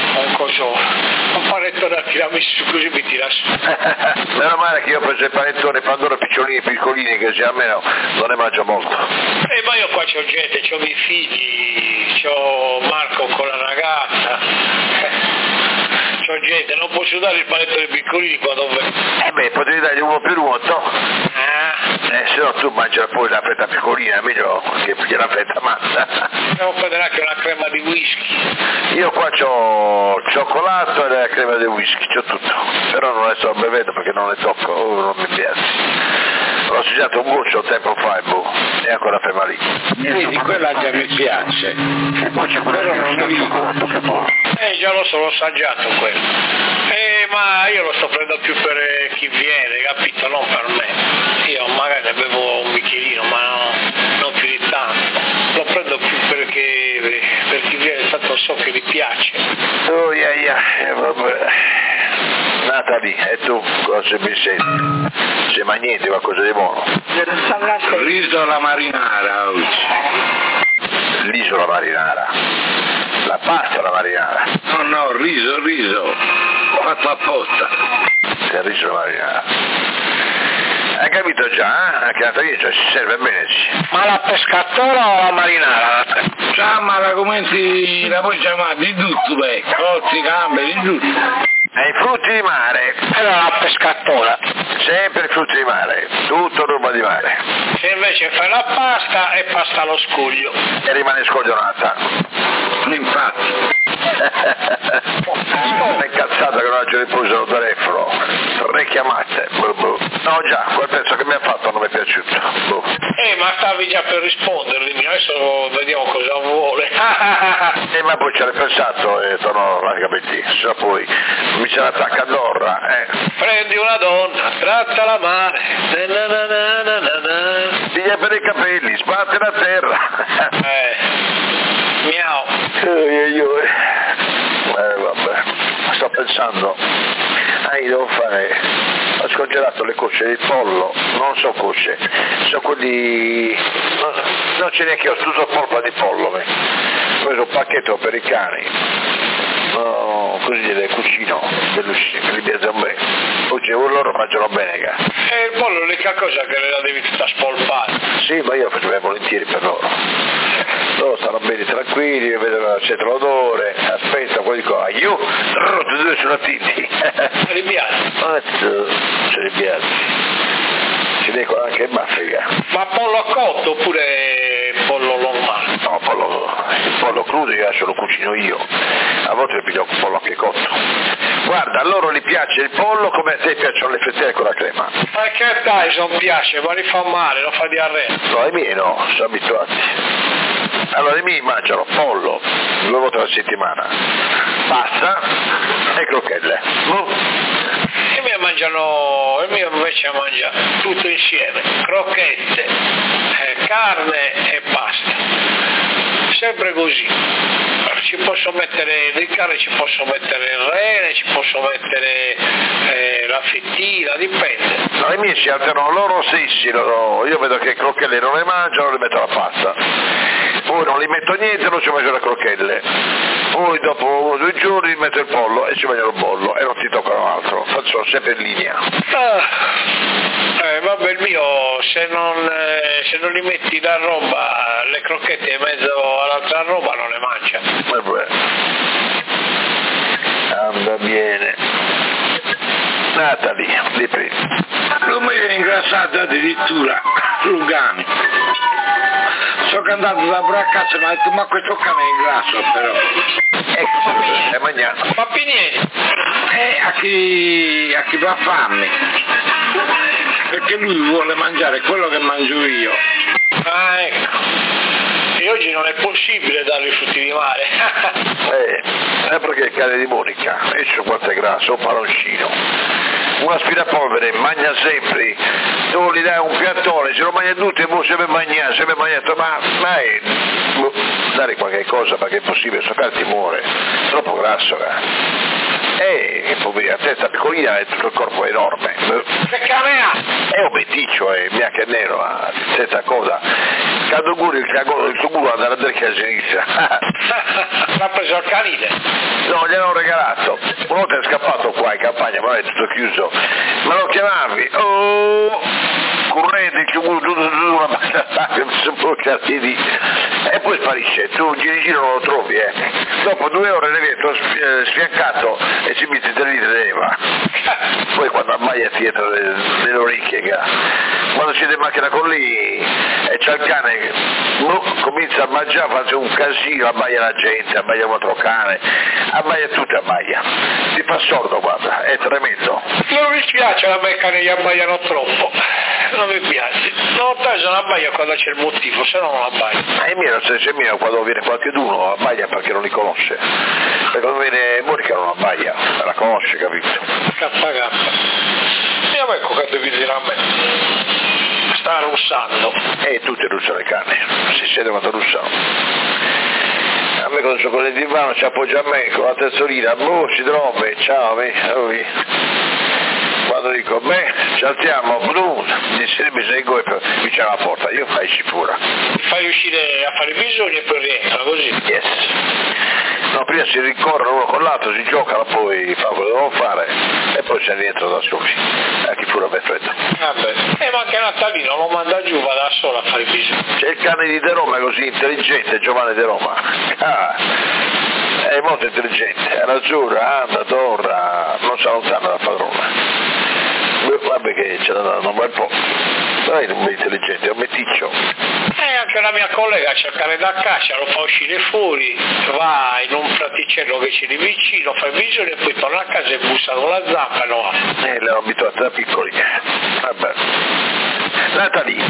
un panettone al tiramisù, così mi tira su. Meno male che io ho preso il panettone Pandoro piccolini, che almeno non ne mangio molto. Ma io qua c'ho gente, c'ho i miei figli, c'ho Marco con la ragazza. C'ho gente, non posso dare il panettone piccolini quando vengo. Potevi dargli uno per uno, se no tu mangi poi la fetta piccolina, meglio che la fetta mazza. Devo prendere anche una crema di whisky. Io qua c'ho cioccolato e la crema di whisky, c'ho tutto, però non le sto bevendo perché non le tocco, non mi piace. L'ho assaggiato un goccio tempo fa e ancora ferma lì. Vedi, quella già mi piace, però non vivo. Già lo so, l'ho assaggiato quello. Ma io lo sto prendendo più per chi viene, capito? Non per me. Io magari ne bevo un bicchierino, ma non più di tanto. Lo prendo più per chi viene, tanto so che gli piace. Oh, vabbè. Natalie, e tu cosa mi senti? Se mangi niente, qualcosa di buono? Riso alla marinara oggi. L'isola marinara? La pasta alla marinara? No, riso, fatto apposta. Il riso alla marinara. Hai capito già, Anche Natalia ci serve bene, sì. Ma la pescatora o la marinara? Chiamala come la puoi chiamare, di tutto, cozzi, gambe, di tutto. E i frutti di mare? Allora la pescatora. Sempre frutti di mare, tutto roba di mare. Se invece fai la pasta e pasta allo scoglio. E rimane scoglionata. Infatti. È incazzata che non oggi riposo il telefono. 3 chiamate. No già, quel pezzo che mi ha fatto non mi è piaciuto. Ma stavi già per rispondermi, adesso vediamo cosa vuole. Ma poi ci hai pensato e torno a capire, se poi mi ce l'attacca Dorra, Prendi una donna, trattala male. Piglia per i capelli, sbatte la terra. Miau. Vabbè, sto pensando, devo fare. Ho scongelato le cosce di pollo, non so cosce, sono quelli, non c'è neanche io, tutto polpa di pollo, ho preso un pacchetto per i cani, così le cucino, bellissime, li piacciono bene, oggi loro mangiano bene, il pollo è l'unica cosa che la devi tutta spolpare. Sì, ma io facevo volentieri per loro. Loro stanno bene tranquilli, vedono c'è l'odore, aspetta, poi dico, io, due sulla tinti. Li piace? Ce li piace. Ci dicono anche in Africa. Ma pollo cotto oppure pollo normale? No, il pollo crudo io lo cucino io. A volte ne piglio un pollo anche cotto. Guarda, a loro gli piace il pollo come a te piacciono le frittelle con la crema. Ma che dai, non piace, ma li fa male, lo fa diarrea. No, i miei no, sono abituati. Allora i miei mangiano pollo 2 volte alla settimana, pasta e crocchette. Il mio invece mangia tutto insieme, crocchette, carne e pasta, sempre così. Ci posso mettere di carne, ci posso mettere il rene, ci posso mettere la fettina, dipende. No, i miei si alternano loro stessi, io vedo che crocchette non le mangiano, le metto la pasta. Poi non li metto niente, non ci mangio le crocchette. Poi dopo 1 o 2 giorni metto il pollo e ci mangiano il pollo e non ti toccano altro, faccio sempre in linea. Vabbè, il mio, se non gli metti la roba, le crocchette in mezzo all'altra roba non le mangia. Vabbè. Anda bene. Natalie, di prima. Non mi è ingrassato addirittura, Lugani. Sono andato da Braccazzo e mi ha detto, ma questo cane è ingrasso però. Ecco, è mangiato. Ma Pinieri? A chi va fame. Perché lui vuole mangiare quello che mangio io. Ah, ecco. E oggi non è possibile dargli i frutti di mare. Perché il cane di Monica, e c'è quanto è grasso, un paloncino. Un aspirapolvere mangia sempre, tu gli dai un piattone, se lo mangia tutti e poi sempre mangiato, ma dare qualche cosa perché è possibile, so che ti muore, troppo grasso. la testa piccolina e tutto il corpo è enorme. Che cane ha? È un meticcio, è bianco e nero, senza cosa. Quando guri il suo culo andare a destra e a sinistra. L'ha preso al canile? No, gliel'ho regalato. Una volta è scappato qua in campagna, ma è tutto chiuso. Ma lo chiamavi? Oh! Corrente, una basta, e poi sparisce, tu giri non lo trovi, Dopo 2 ore ne viene sfiancato e si mette a ridere. Poi quando abbaia dietro le orecchie, quando siete in macchina con lì e c'è il cane che comincia a mangiare, fa un casino, abbaia la gente, abbaia un altro cane, abbaia tutto, abbaia. Si fa sordo, guarda, è tremendo. Non mi piace a me che gli abbaiano troppo. Non mi piace. No, non abbaia quando c'è il motivo, se no non abbaia. E mio, se mio quando viene qualcuno abbaia perché non li conosce. Perché quando viene Monica non abbaia, la conosce, capito? K. E a me cosa devi dire a me? Sta russando. E tutti russano i cani, si sente quando russano. A me quando sono con il divano ci appoggia a me con la terzolina, si trombe, ciao, quando dico, ci alziamo, mi seguo e vicino alla porta, io fai sicura. Fai uscire a fare i bisogni e poi rientra, così? Yes. No, prima si rincorre uno con l'altro, si gioca, poi fa quello che devono fare e poi si rientra da soli. Chi pure perfetto. Vabbè. Ma anche Natalino lo manda giù, va da solo a fare i bisogni. C'è il cane di De Roma così intelligente, Giovanni De Roma. È molto intelligente, azzurra, anda, torna, non si allontana dalla padrona. Vabbè che ce l'ha dato un bel po'. Non è un intelligente, è un meticcio. Anche la mia collega c'è il cane da caccia, lo fa uscire fuori, va in un fraticello che c'è lì vicino, fa il bisogno e poi torna a casa e bussa con la zampa e lo ha. L'ho abituato da piccoli. Vabbè. Natalie.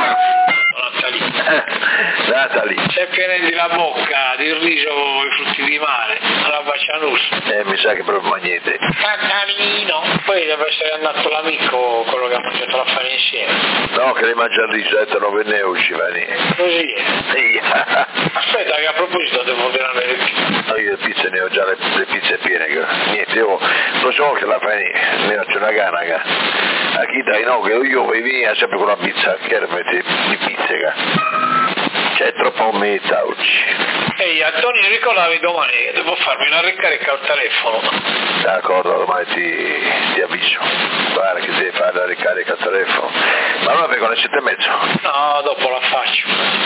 Natalie. Se prendi la bocca di riso con i frutti di mare, alla bacianussa. Mi sa che proprio niente. Natalino. Poi deve essere andato l'amico, quello che ha mangiato la farina insieme. No, che le mangia il riso, 9 euro ci va lì. Così è. Sì. Aspetta che a proposito devo ordinare le pizze. No, io le pizze ne ho già le pizze piene. Niente, io lo so che la fai, ne ho una gana. A chi dai no, che io veniva sempre con la pizza, che metti di pizzica. C'è troppo meta oggi. Ehi, Antonio, ricordavi domani che devo farmi la ricarica al telefono. D'accordo, domani ti avviso. Guarda che devi fare la ricarica al telefono. Ma allora vengo alle 7:30. No, dopo la faccio.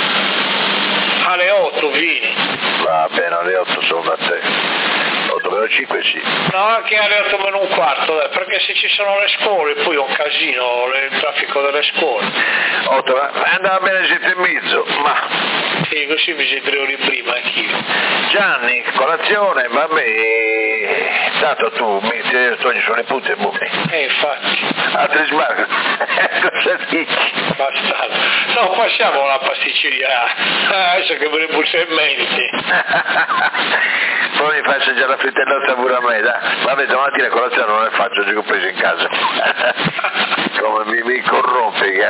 Alle 8 vieni. Va bene, alle 8 sono da te. 8:05 sì. No, anche alle 8:15, perché se ci sono le scuole poi è un casino, il traffico delle scuole. 8, andava bene 7:30, ma... Sì, così mi sei 3 ore prima anch'io. Gianni, colazione, vabbè, tanto tu mi togli sulle nipote, infatti. Altri sbarchi, cosa dici? Bastardo. No, passiamo alla pasticceria, adesso che me ne pulsa in mente. Poi mi fai assaggiare la frittellata pure a me, dai. Vabbè, domattina colazione non le faccio, già che ho preso in casa. Come mi corrompe,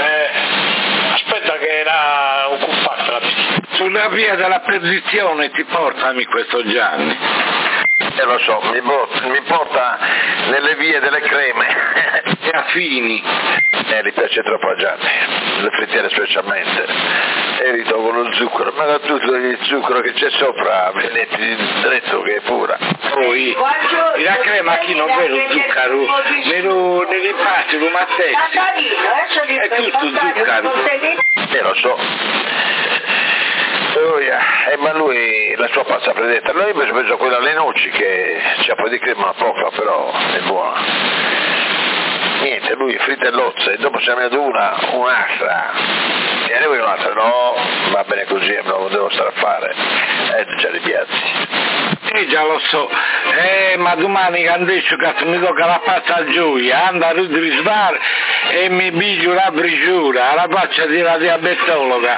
aspetta che era occupata la piscina. Sulla via della perdizione ti portami questo Gianni. Lo so, mi porta nelle vie delle creme. E affini. Gli piace troppo a Gianni, le frittiere specialmente. E ritolgo lo zucchero, ma da tutto il zucchero che c'è sopra, metti dritto che è pura. Poi la crema chi non vede lo zucchero, negli impasti, lo mattezzi. È tutto zucchero. Lo so. Ma lui la sua pasta predetta, noi abbiamo preso quella alle noci che c'è un po' di crema poca, però è buona. Niente, lui fritellozza e dopo se ne ha un'altra. E arriva un'altra, no, va bene così, non devo stare a fare. Già li piazzi. Già lo so, ma domani quando esco che mi tocca la pasta a gioia, anda a risvare e mi bigio la brisciura, alla faccia di una diabetologa.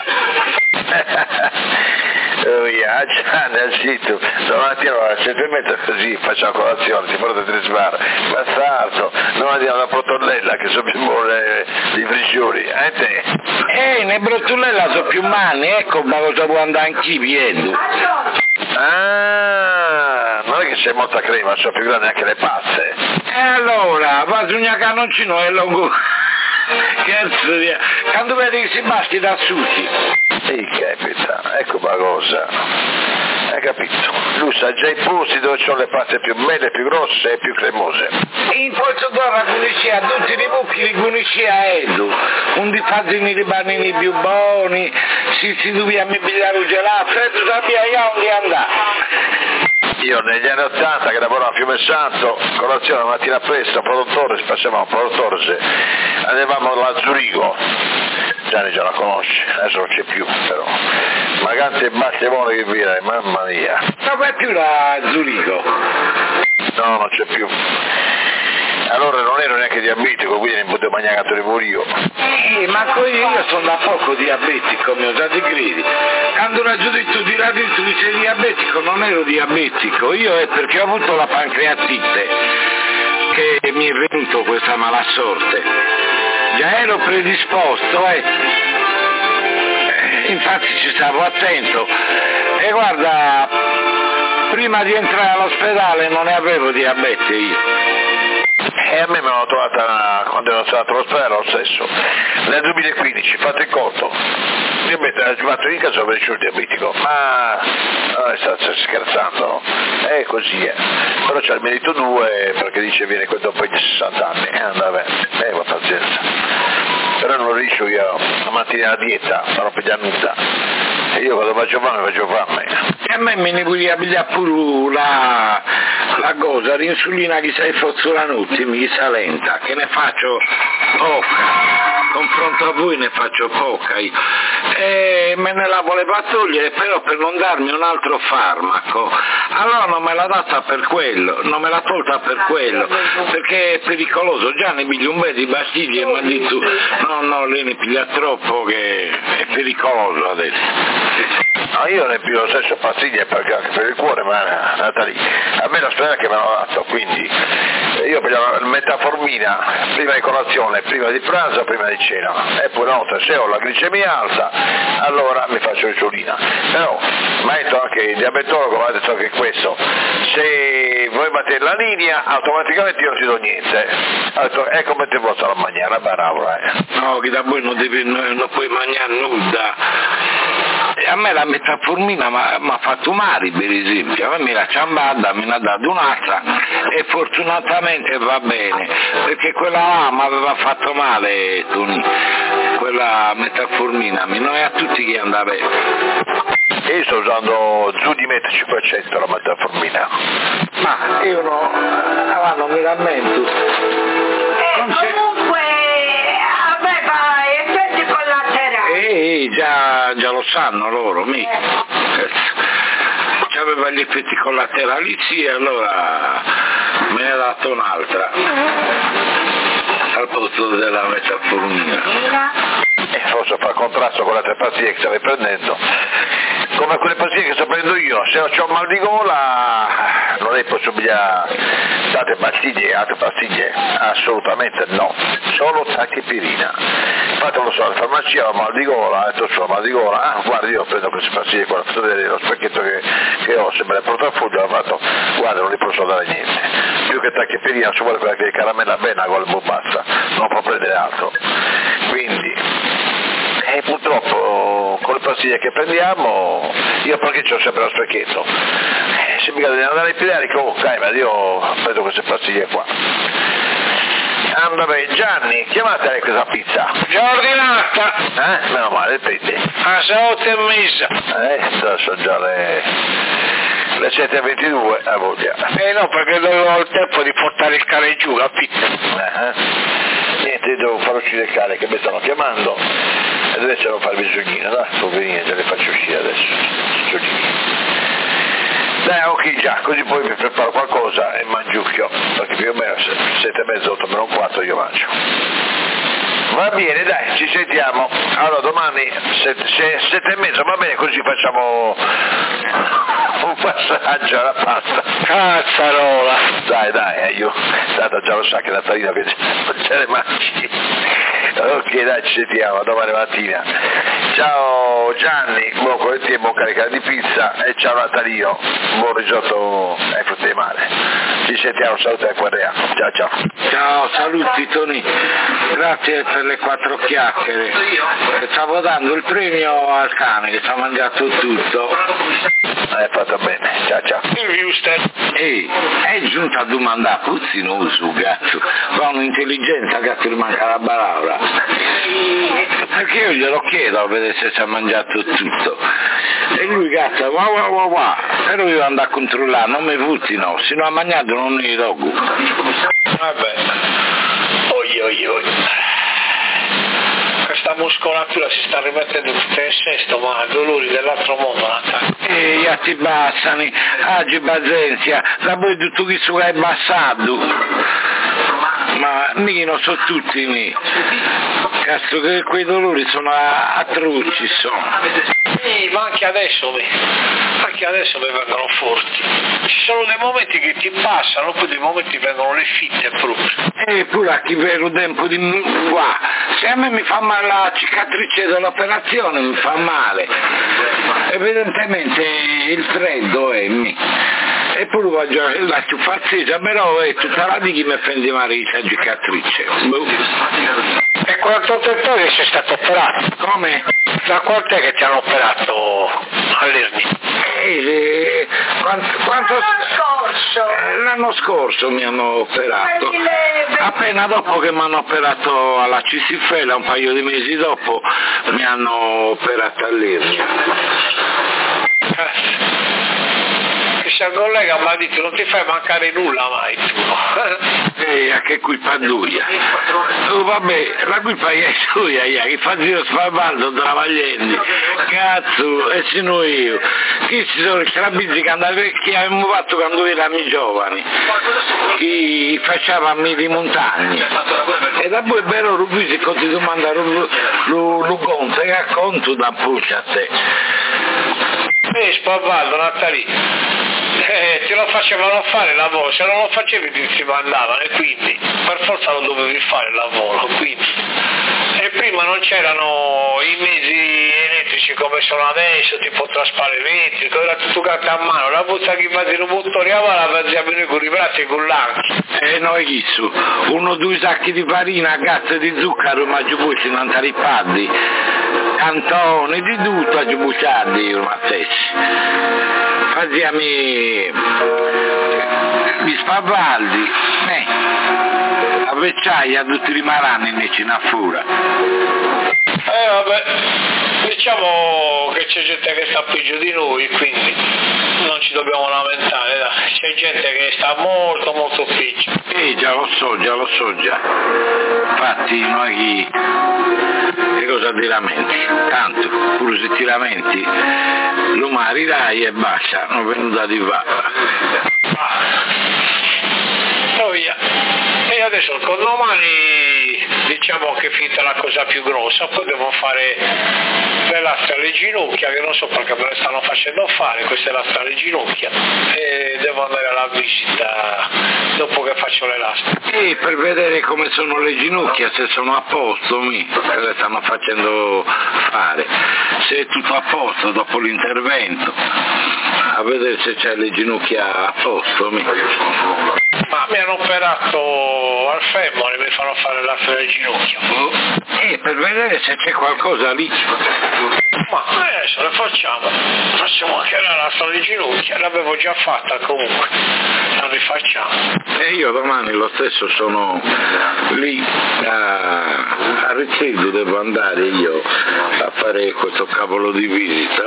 Gianni, zitto, domattina alla 7:30 così facciamo colazione, ti porto a trisbare, bastardo, domattina la protollella che sono più buone di frigiori, te? Le brottolella sono più mani, ecco, ma cosa può andare anch'io, vedo. Ah, non è che c'è molta crema, sono più grandi anche le pazze. E allora, va su una canoncino e lungo. Scherzo, quando vedi che si basti da sushi. Sì, capita, ecco una cosa. Hai capito? Lui sa già i posti dove sono le pazze più belle, più grosse e più cremose. In questo d'ora conoscia tutti i buchi li conoscia Edu, un di fazzini di banini più buoni, si doveva mi pigliare un gelato, e tu sappia io dove andare. Io negli anni 80 che lavoravo a Fiume Santo, colazione la mattina presto, produttore, passavamo a produttore, andavamo là a Zurigo, Gianni già la conosce, adesso non c'è più però, ma quante batte buone che viene, mamma mia. Non è più la Zurigo? No, non c'è più. Allora non ero neanche diabetico, quindi non potevo mangiare canto di io. Ma io sono da poco diabetico, mio già ti credi. Quando ho giudizio di radito che sei diabetico, non ero diabetico, io è perché ho avuto la pancreatite che mi è venuto questa mala sorte. Già ero predisposto, infatti ci stavo attento. E guarda, prima di entrare all'ospedale non ne avevo diabete io. E a me me l'ho trovata quando ero stato all'ospedale lo stesso. Nel 2015, fate il conto. Io mi sono arrivato in casa e avevo il diabetico. Ma state scherzando? È così, Però c'è il merito 2 perché dice viene dopo i 60 anni. Andava avanti, va pazienza. Però non riesco io a mantenere la dieta, ma non pigliare nulla. E io quando faccio fame. E a me me ne voglio pigliare pure la cosa, l'insulina che sei forza la notte, mi sa lenta, che ne faccio poca. Confronto a voi ne faccio poca io. E me ne la voleva togliere però per non darmi un altro farmaco. Allora non me l'ha data per quello, non me l'ha tolta per quello, perché è pericoloso. Già ne piglio un bel di pastiglie e mi ha detto no, lei ne piglia troppo che è pericoloso adesso. No, io ne piglio lo stesso pastiglie anche per il cuore, ma è andata lì. A me la spera che me l'ha dato, quindi io pigliavo la metformina prima di colazione, prima di pranzo, prima di cena. E poi notte, se ho la glicemia alta, allora mi faccio l'insulina. Però mi ha detto anche il diabetologo, mi ha detto anche questo, se voi battete la linea automaticamente io non ti do niente. Ha detto è come te posso mangiare, bravo. No, che da voi non puoi mangiare nulla. A me la metformina mi ha fatto male, per esempio, a me la ciambada mi ha dato un'altra e fortunatamente va bene, perché quella là mi aveva fatto male, Tony, quella metformina, non è a tutti che andava bene. Io sto usando Zudimet 500 la metformina. Ma io non mi rammento. Comunque aveva effetti collaterali. Già lo sanno loro, mica. Aveva gli effetti collaterali, sì, allora me ne ha dato un'altra al posto della metformina. Forse fa contrasto con le altre pastiglie che stai prendendo, come quelle pastiglie che sto prendendo io. Se ho un mal di gola non è possibile date pastiglie, altre pastiglie, assolutamente no, solo tachipirina. Infatti lo so, alla farmacia ho mal di gola, ho detto c'ho mal di gola, guarda io prendo queste pastiglie qua, faccio vedere lo specchietto che ho, se me le porto a fuggio, ho fatto, guarda non gli posso dare niente, più che tachipirina ci vuole quella che è caramella bene, con il basta, non può prendere altro. Quindi purtroppo con le pastiglie che prendiamo, io perché c'ho sempre lo specchietto, se mica devo andare ai pilari, ma io prendo queste pastiglie qua. Vabbè, Gianni, chiamatela questa pizza. Già ordinata. Meno male, prendi. A 7:30. Sono già le 7:22, a voglia. No, perché non ho il tempo di portare il cane giù, la pizza. Niente, devo far uscire il cane che mi stanno chiamando e adesso devo fare bisognino, dai, poverine, te le faccio uscire adesso. Dai, ok già, così poi mi preparo qualcosa e mangiucchio, perché più o meno 7:30, 8:04 io mangio. Va bene, dai, ci sentiamo. Allora domani 7:30, va bene, così facciamo un passaggio alla pasta. Cazzarola. Dai, io, tanto già lo sa che Natalino che ce le mangi. Ok, dai, ci sentiamo domani mattina. Ciao Gianni, buon correttivo, buon caricato di pizza e ciao Natalio, buon risotto ai frutti di mare. Ci sentiamo, salute a Guarrea. Ciao ciao. Ciao, saluti Tony, grazie per le 4 chiacchiere. Stavo dando il premio al cane che ci ha mangiato tutto. Hai fatto bene, ciao ciao. Ehi, è giunta a domandare puzzino su gatto, con un'intelligenza che ti manca la balabra. Perché io glielo chiedo a vedere se ci ha mangiato tutto. E lui gatto, wow, però io andare a controllare, non mi puzzino, se non ha mangiato non ne do. Vabbè, oi. Questa muscolatura si sta rimettendo tutto in sesto, ma dolori dell'altro mondo, Natale. E gli atti bassani, oggi pazienza, da poi tutto questo che è bassato. Ma mica sono tutti lì. Cazzo che quei dolori sono atroci sono. Ma anche adesso mi vengono forti. Ci sono dei momenti che ti passano, poi dei momenti vengono le fitte proprio. E pure a chi per un tempo di qua. Se a me mi fa male la cicatrice dell'operazione mi fa male. Evidentemente il freddo è eppure voglio la ciufazzesa, però è tutta la di chi mi fende male la cicatrice. E quanto tempo è che sei stato operato? Come? Da quanto è che ti hanno operato all'ernia? L'anno scorso mi hanno operato, appena dopo che mi hanno operato alla cisifela, un paio di mesi dopo mi hanno operato all'ernia. Se il collega mi ha detto non ti fai mancare nulla mai tu. A che colpa duia? Oh, vabbè, la colpa è sua, che fa zio Sfavaldo travagliando, cazzo, e se no io. Chi si sono i strabizzi che avevamo fatto quando eravamo giovani, chi facevamo di montagne. E da poi però Rubisi continua a mandare lo conto e a conto da puccia a te. Spavaldo, Natalì. Te lo facevano fare il lavoro, se non lo facevi ti si mandavano e quindi per forza lo dovevi fare il lavoro, quindi. E prima non c'erano i mezzi elettrici come sono adesso, tipo traspare elettrico, era tutto carta a mano, la buzza che va di un motore a la facciamo noi con i bracci e con l'anchi. E noi chi su? 1 o 2 sacchi di farina, gatto di zucchero, ma giù poi non tarippaddi, cantoni di tutto a giù buciardi, ma stessi. Faziamo gli spavaldi, a vecchiaia tutti rimarranno in cinafura. Vabbè, diciamo che c'è gente che sta peggio di noi, quindi non ci dobbiamo lamentare, dai. C'è gente che sta molto molto peggio. Già lo so. Infatti noi che cosa ti lamenti? Tanto, pure se ti lamenti, lo marirai e basta, non venuta di vacca. Via. E adesso con domani diciamo che è finita la cosa più grossa, poi devo fare le lastre alle ginocchia, che non so perché me le stanno facendo fare queste lastre alle ginocchia, e devo andare alla visita dopo che faccio le lastre. E per vedere come sono le ginocchia, se sono a posto, che le stanno facendo fare, se è tutto a posto dopo l'intervento, a vedere se c'è le ginocchia a posto. Ma mi hanno operato al femore, mi fanno fare l'astra del ginocchio. Per vedere se c'è qualcosa lì. Ma adesso le facciamo anche la lastra del ginocchio, l'avevo già fatta comunque, la rifacciamo. E io domani lo stesso sono lì a Rizzildo, devo andare io a fare questo cavolo di visita.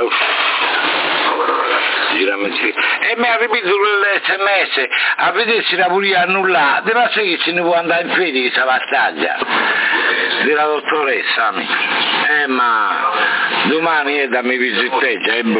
E mi ha ripetuto l'SMS a vedersi la pulia annullata, deve essere che se ne può andare in piedi che sa la staglia della dottoressa. Ma domani è da mi visiteggia, è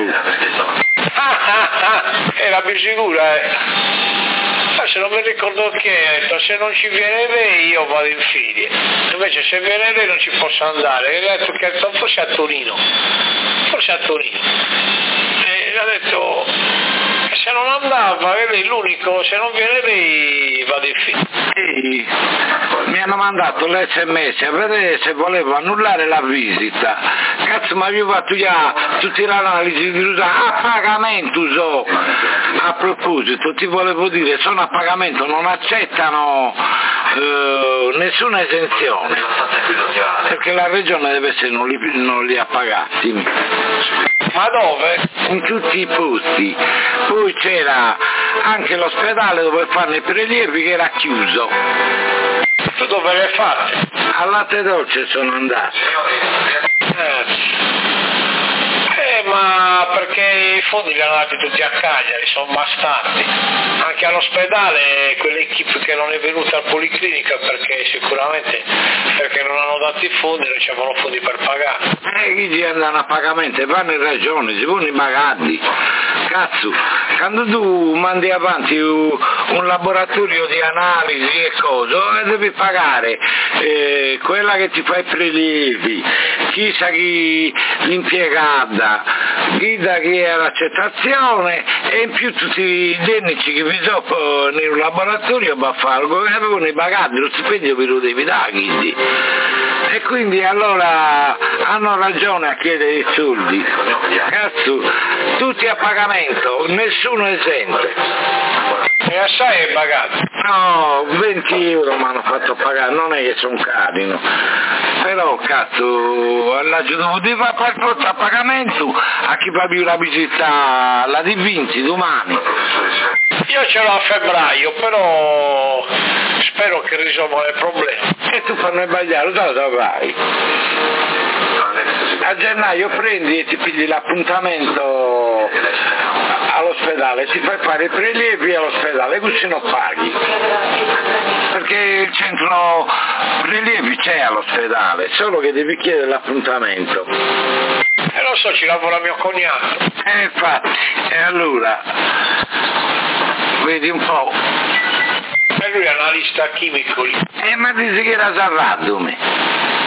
era più sicura, se non mi ricordo che ha detto, se non ci viene lei io vado in ferie, invece se viene lei non ci posso andare, e ha detto che forse a Torino, e ha detto Se non andava, lei l'unico, se non viene lei vado in fine. Sì, mi hanno mandato l'SMS a vedere se volevo annullare la visita. Cazzo, ma io ho fatto già tutte le analisi a pagamento, so. A proposito, ti volevo dire, sono a pagamento, non accettano nessuna esenzione, perché la regione deve essere non li ha pagati. Ma dove? In tutti i posti. Poi c'era anche l'ospedale dove fanno i prelievi che era chiuso. Tu dove le hai fatte? Al Latte Dolce sono andato. Ma perché i fondi li hanno dati tutti a Cagliari, sono bastardi. Anche all'ospedale quell'equipe che non è venuta al Policlinica perché non hanno dato i fondi, non c'erano fondi per pagare. Chi ci andano a pagamento? Vanno in ragione, si vanno i pagati. Cazzo, quando tu mandi avanti un laboratorio di analisi e cose, devi pagare quella che ti fa i prelievi, chissà chi l'impiegata, chi da chi è l'accettazione e in più tutti i tecnici che vi sono nel laboratorio va a fare, avevano i pagati, lo stipendio ve lo devi dare, quindi. E quindi allora hanno ragione a chiedere i soldi. Cazzo, tutti a pagamento, nessuno esente. E assai è pagato? No, 20 euro mi hanno fatto pagare, non è che sono cari, no. Però cazzo, all'aggiunto di fare forza a pagamento a chi va più la visita la di Vinci domani. Io ce l'ho a febbraio, però spero che risolva il problema. E tu fanno sbagliare, dove vai? A gennaio prendi e ti pigli l'appuntamento all'ospedale, ti fai fare i prelievi all'ospedale, così non paghi. Perché il centro prelievi c'è all'ospedale, solo che devi chiedere l'appuntamento. E lo so, ci lavora mio cognato. Infatti, e allora, vedi un po'. E lui è analista chimico. Ma dici che era Sarradome.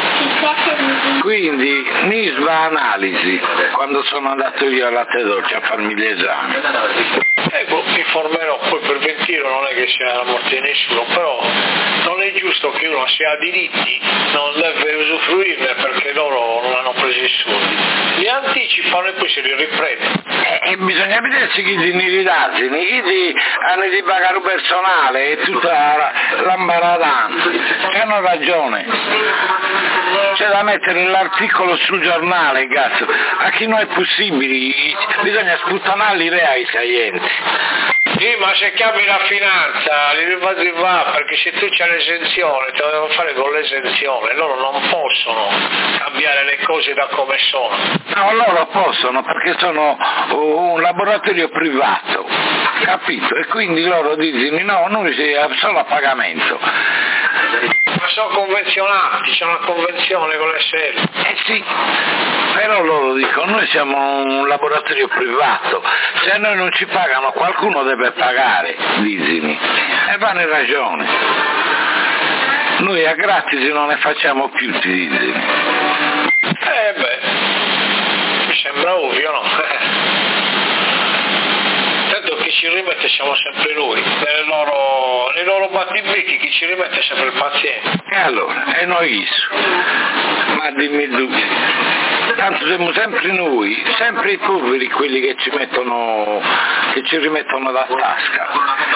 Quindi NISVA analisi, quando sono andato io al Latte Dolce a farmi gli esami. Mi informerò, poi per Ventino non è che sia la morte di nessuno, però non è giusto che uno se ha diritti non deve usufruirne perché loro non hanno preso i soldi. Li anticipano e poi se li riprendono. E bisogna vedere chi ti ridarsi, chi hanno di pagare il personale e tutta l'ambaradanza. Hanno ragione. C'è da mettere nell'articolo sul giornale, cazzo. A chi non è possibile, bisogna sputtanarli ai clienti. Sì, ma se chiami la finanza, li va, perché se tu c'hai l'esenzione, te lo devono fare con l'esenzione, loro non possono cambiare le cose da come sono. No, loro possono, perché sono un laboratorio privato, capito? E quindi loro dicono, no, noi siamo solo a pagamento. Ma sono convenzionati, c'è una convenzione con l'SL. Sì, però loro dicono, noi siamo un laboratorio privato, se a noi non ci pagano qualcuno deve pagare, dicono, e vanno in ragione. Noi a gratis non ne facciamo più, ti dicono. Mi sembra ovvio, no? Tanto chi ci rimette siamo sempre noi, nei loro battibecchi chi ci rimette è sempre il paziente. E allora, è noi ma dimmi tu, tanto siamo sempre noi, sempre i poveri quelli che ci rimettono da tasca.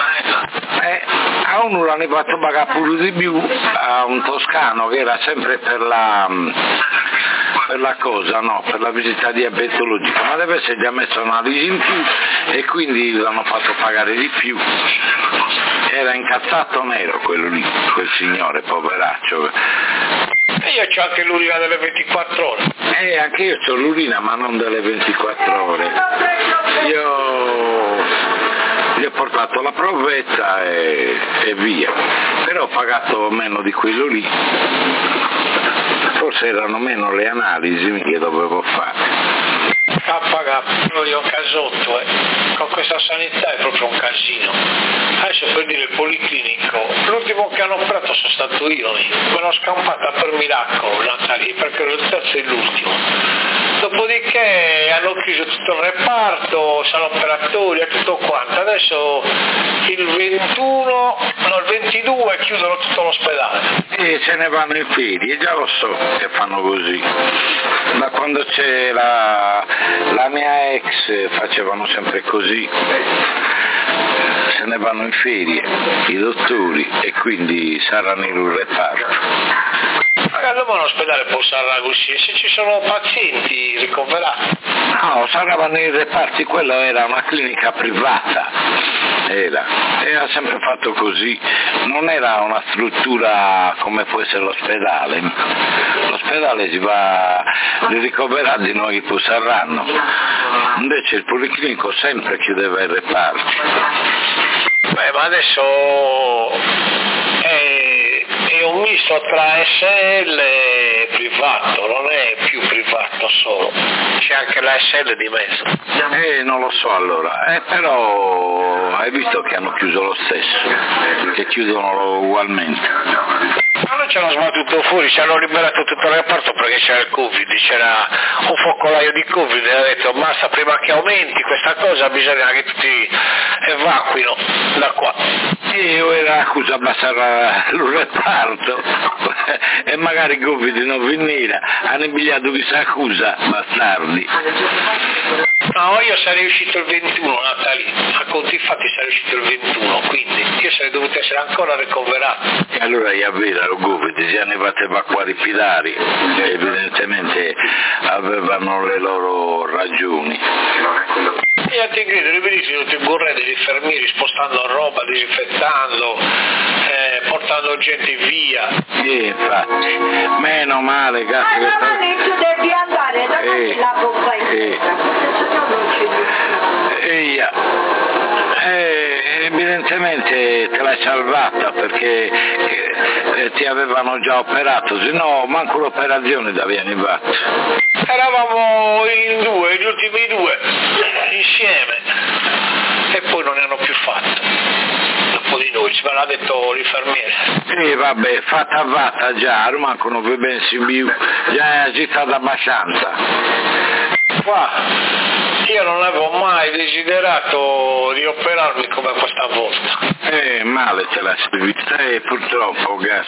A uno l'hanno fatto pagare pure di più, a un toscano che era sempre per la cosa, no, per la visita diabetologica, ma deve essere già messo analisi in più e quindi l'hanno fatto pagare di più. Era incazzato nero quello lì, quel signore, poveraccio. E io c'ho anche l'urina delle 24 ore. Anche io c'ho l'urina, ma non delle 24 ore. Io gli ho portato la provetta e via. Però ho pagato meno di quello lì. Forse erano meno le analisi che dovevo fare. io casotto, con questa sanità è proprio un casino. Adesso per dire il policlinico, l'ultimo che hanno operato sono stato io, me l'ho scampata per miracolo Natali, perché ero il terzo e l'ultimo. Dopodiché hanno chiuso tutto il reparto, sala operatori e tutto quanto. Adesso il 22 chiudono tutto l'ospedale. E se ne vanno in ferie, già lo so che fanno così. Da quando c'era la mia ex facevano sempre così. Se ne vanno in ferie i dottori e quindi saranno in un reparto. Allora l'ospedale può sarà così, se ci sono pazienti ricoverati. No, saravano in reparti, quello era una clinica privata, era sempre fatto così, non era una struttura come può essere l'ospedale. L'ospedale si va, i ricoverati non gli saranno, invece il policlinico sempre chiudeva i reparti. Beh, ma adesso è un misto tra SL e privato, non è più privato solo, c'è anche la SL di mezzo. Non lo so allora, però hai visto che hanno chiuso lo stesso, che chiudono ugualmente. Ma noi ci hanno sbattuto fuori, ci hanno liberato tutto il reparto perché c'era il Covid, c'era un focolaio di Covid e ha detto basta, prima che aumenti questa cosa bisogna che tutti evacuino da qua. Io era accusa a abbassare il reparto e magari il Covid non veniva, hanno impigliato chi si accusa, bastardi. No, io sarei uscito il 21 Natali, a conti fatti sarei uscito il 21, quindi io sarei dovuto essere ancora ricoverato. E allora gli avvera il Covid, si hanno fatto evacuare i pilari, evidentemente avevano le loro ragioni. Io ti credo, rivedete tutti i corredi, gli infermieri spostando roba, disinfettando, portando gente via. Infatti, meno male, cazzo che domani tu devi andare, domani la bocca evidentemente te l'hai salvata perché ti avevano già operato, se no manco l'operazione ti avevano fatto. Eravamo in due, gli ultimi due, insieme, e poi non ne hanno più fatto. Dopo di noi, ce me l'ha detto l'infermiere. Vabbè, fatta già, manco non vi pensi più, già è agitata abbastanza. Qua, io non avevo mai desiderato di operarmi come questa volta. Male te la servita, purtroppo, gas.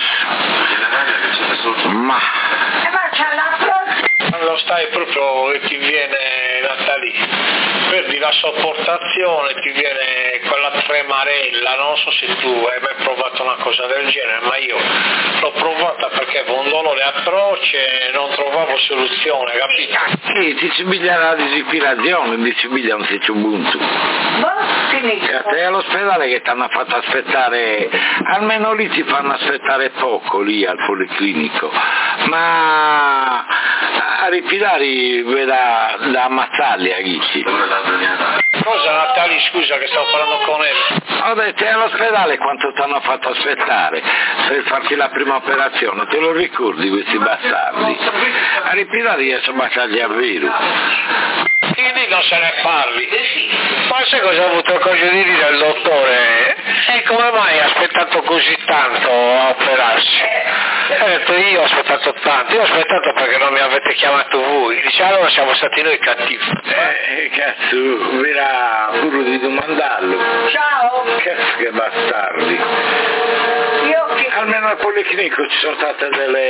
Ma c'è la prossima. Quando stai proprio e ti viene Natali, perdi la sopportazione, ti viene quella tremarella, non so se tu hai mai provato una cosa del genere, ma io l'ho provata perché avevo un dolore atroce e non trovavo soluzione, capito? Sì, ti si piglia la disifilazione, ti si piglia un seccio Ubuntu. A te all'ospedale che ti hanno fatto aspettare, almeno lì ti fanno aspettare poco lì al policlinico, ma a ripidare da ammazzarli a Ghicci. Cosa Natali, scusa che stavo parlando con lei? Ho detto, all'ospedale quanto ti hanno fatto aspettare per farti la prima operazione, te lo ricordi questi bastardi? A ripidare io sono bastardi a vero. Quindi non se ne parli. Ma sai cosa ha avuto il coraggio di dire al dottore? E come mai ha aspettato così tanto a operarsi? Ha detto io ho aspettato tanto, io ho aspettato perché non mi avete chiamato voi. Dice allora siamo stati noi cattivi. Cazzo, verrà pure di domandarlo. Ciao. Cazzo che bastardi. Almeno al policlinico ci sono state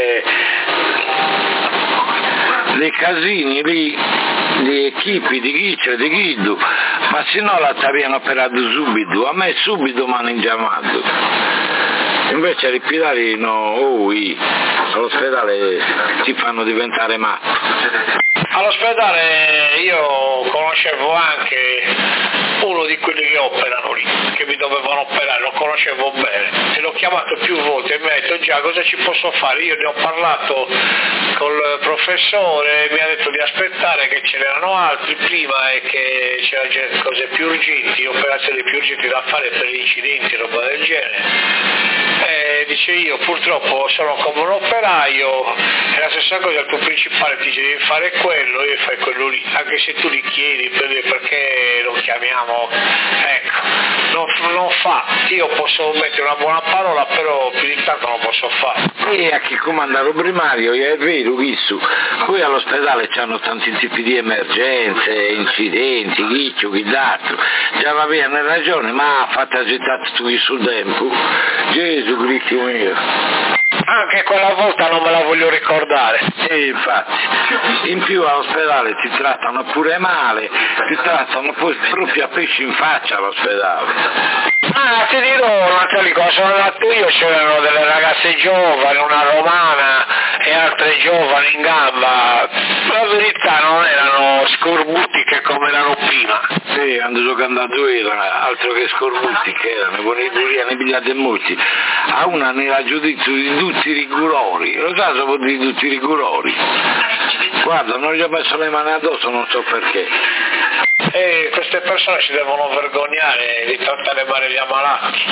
dei casini lì, di equipi, di Ghiccio, di Guido, ma se no la ti avevano operato subito, a me subito mi hanno ingiamato. Invece a ripidare no, all'ospedale ti fanno diventare matto. All'ospedale io conoscevo anche uno di quelli che operano lì, che mi dovevano operare, lo conoscevo bene e l'ho chiamato più volte e mi ha detto già cosa ci posso fare, io ne ho parlato col professore, mi ha detto di aspettare che ce n'erano altri prima e che c'erano cose più urgenti, operazioni più urgenti da fare per gli incidenti e roba del genere. dice io purtroppo sono come un operaio, è la stessa cosa, il tuo principale ti dice devi fare quello e fai quello lì, anche se tu gli chiedi perché lo chiamiamo, ecco, non fa, io posso mettere una buona parola, però più di tanto non posso fare. E a chi comanda lo primario è vero Ghissu, poi all'ospedale c'hanno tanti tipi di emergenze, incidenti, chiccio, chi d'altro, già va bene, hai ragione, ma fate agitare tu sul tempo, Gesù Cristo mio. Anche quella volta non me la voglio ricordare. E infatti, in più all'ospedale ti trattano pure male, ti trattano poi proprio a pesci in faccia all'ospedale. Ah, ti dirò un'altra cosa, sono andato io, c'erano delle ragazze giovani, una romana e altre giovani in gamba, la verità non erano scorbutiche come erano prima. Sì, quando giocando a due altro che scorbutiche erano, con i duriani pigliati molti, a una ne ha giudizio di tutti rigurori, lo sa se vuol dire tutti rigurori? Guarda, non gli ho messo le mani addosso, non so perché. E queste persone si devono vergognare di trattare male gli ammalati.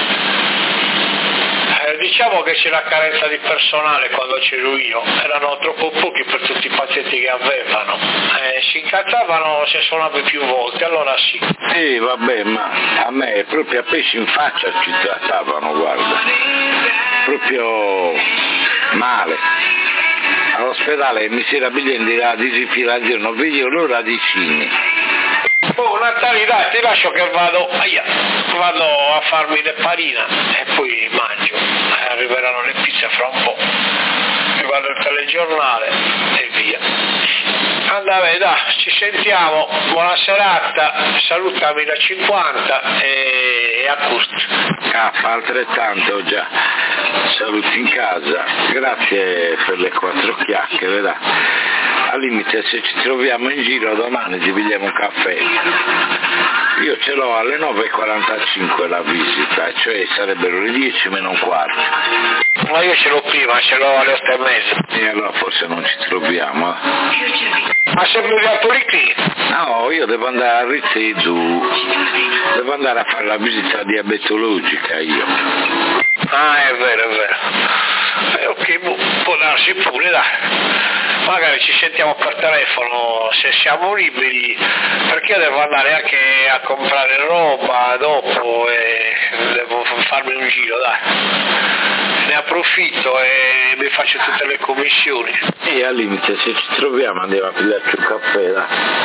Diciamo che c'era carenza di personale quando c'ero io, erano troppo pochi per tutti i pazienti che avevano, si incazzavano se suonavi più volte, allora sì. Sì, vabbè, ma a me proprio a pesci in faccia ci trattavano, guarda, proprio male. All'ospedale mi si era pigliando la disifilazione, non vedevo l'ora di cini. Oh Natali, dai, ti lascio che vado a farmi le farina e poi mangio, arriveranno le pizze fra un po', mi guardo il telegiornale e via. Andate, dai, ci sentiamo, buona serata, salutami da 50 e a Kurt. Altrettanto già, saluti in casa, grazie per le 4 chiacchiere, dai. Al limite se ci troviamo in giro domani ci pigliamo un caffè. Io ce l'ho alle 9:45 la visita, cioè sarebbero le 10 meno un quarto. Ma io ce l'ho prima, ce l'ho alle 8:30. E allora forse non ci troviamo. Ma sempre a Policlinico? No, io devo andare a Rizzedu, devo andare a fare la visita diabetologica io. Ah, è vero. Ok, può darsi pure, dai. Magari ci sentiamo per telefono se siamo liberi, perché io devo andare anche a comprare roba dopo e devo farmi un giro, dai. Ne approfitto e mi faccio tutte le commissioni. E al limite se ci troviamo andiamo a pigliarci un caffè, dai.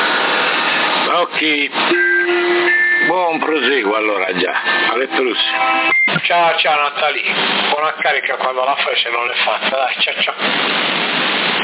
Ok, buon proseguo allora già, alle prossime. Ciao Natali, buona carica quando la fai se non l'hai fatta, dai, ciao.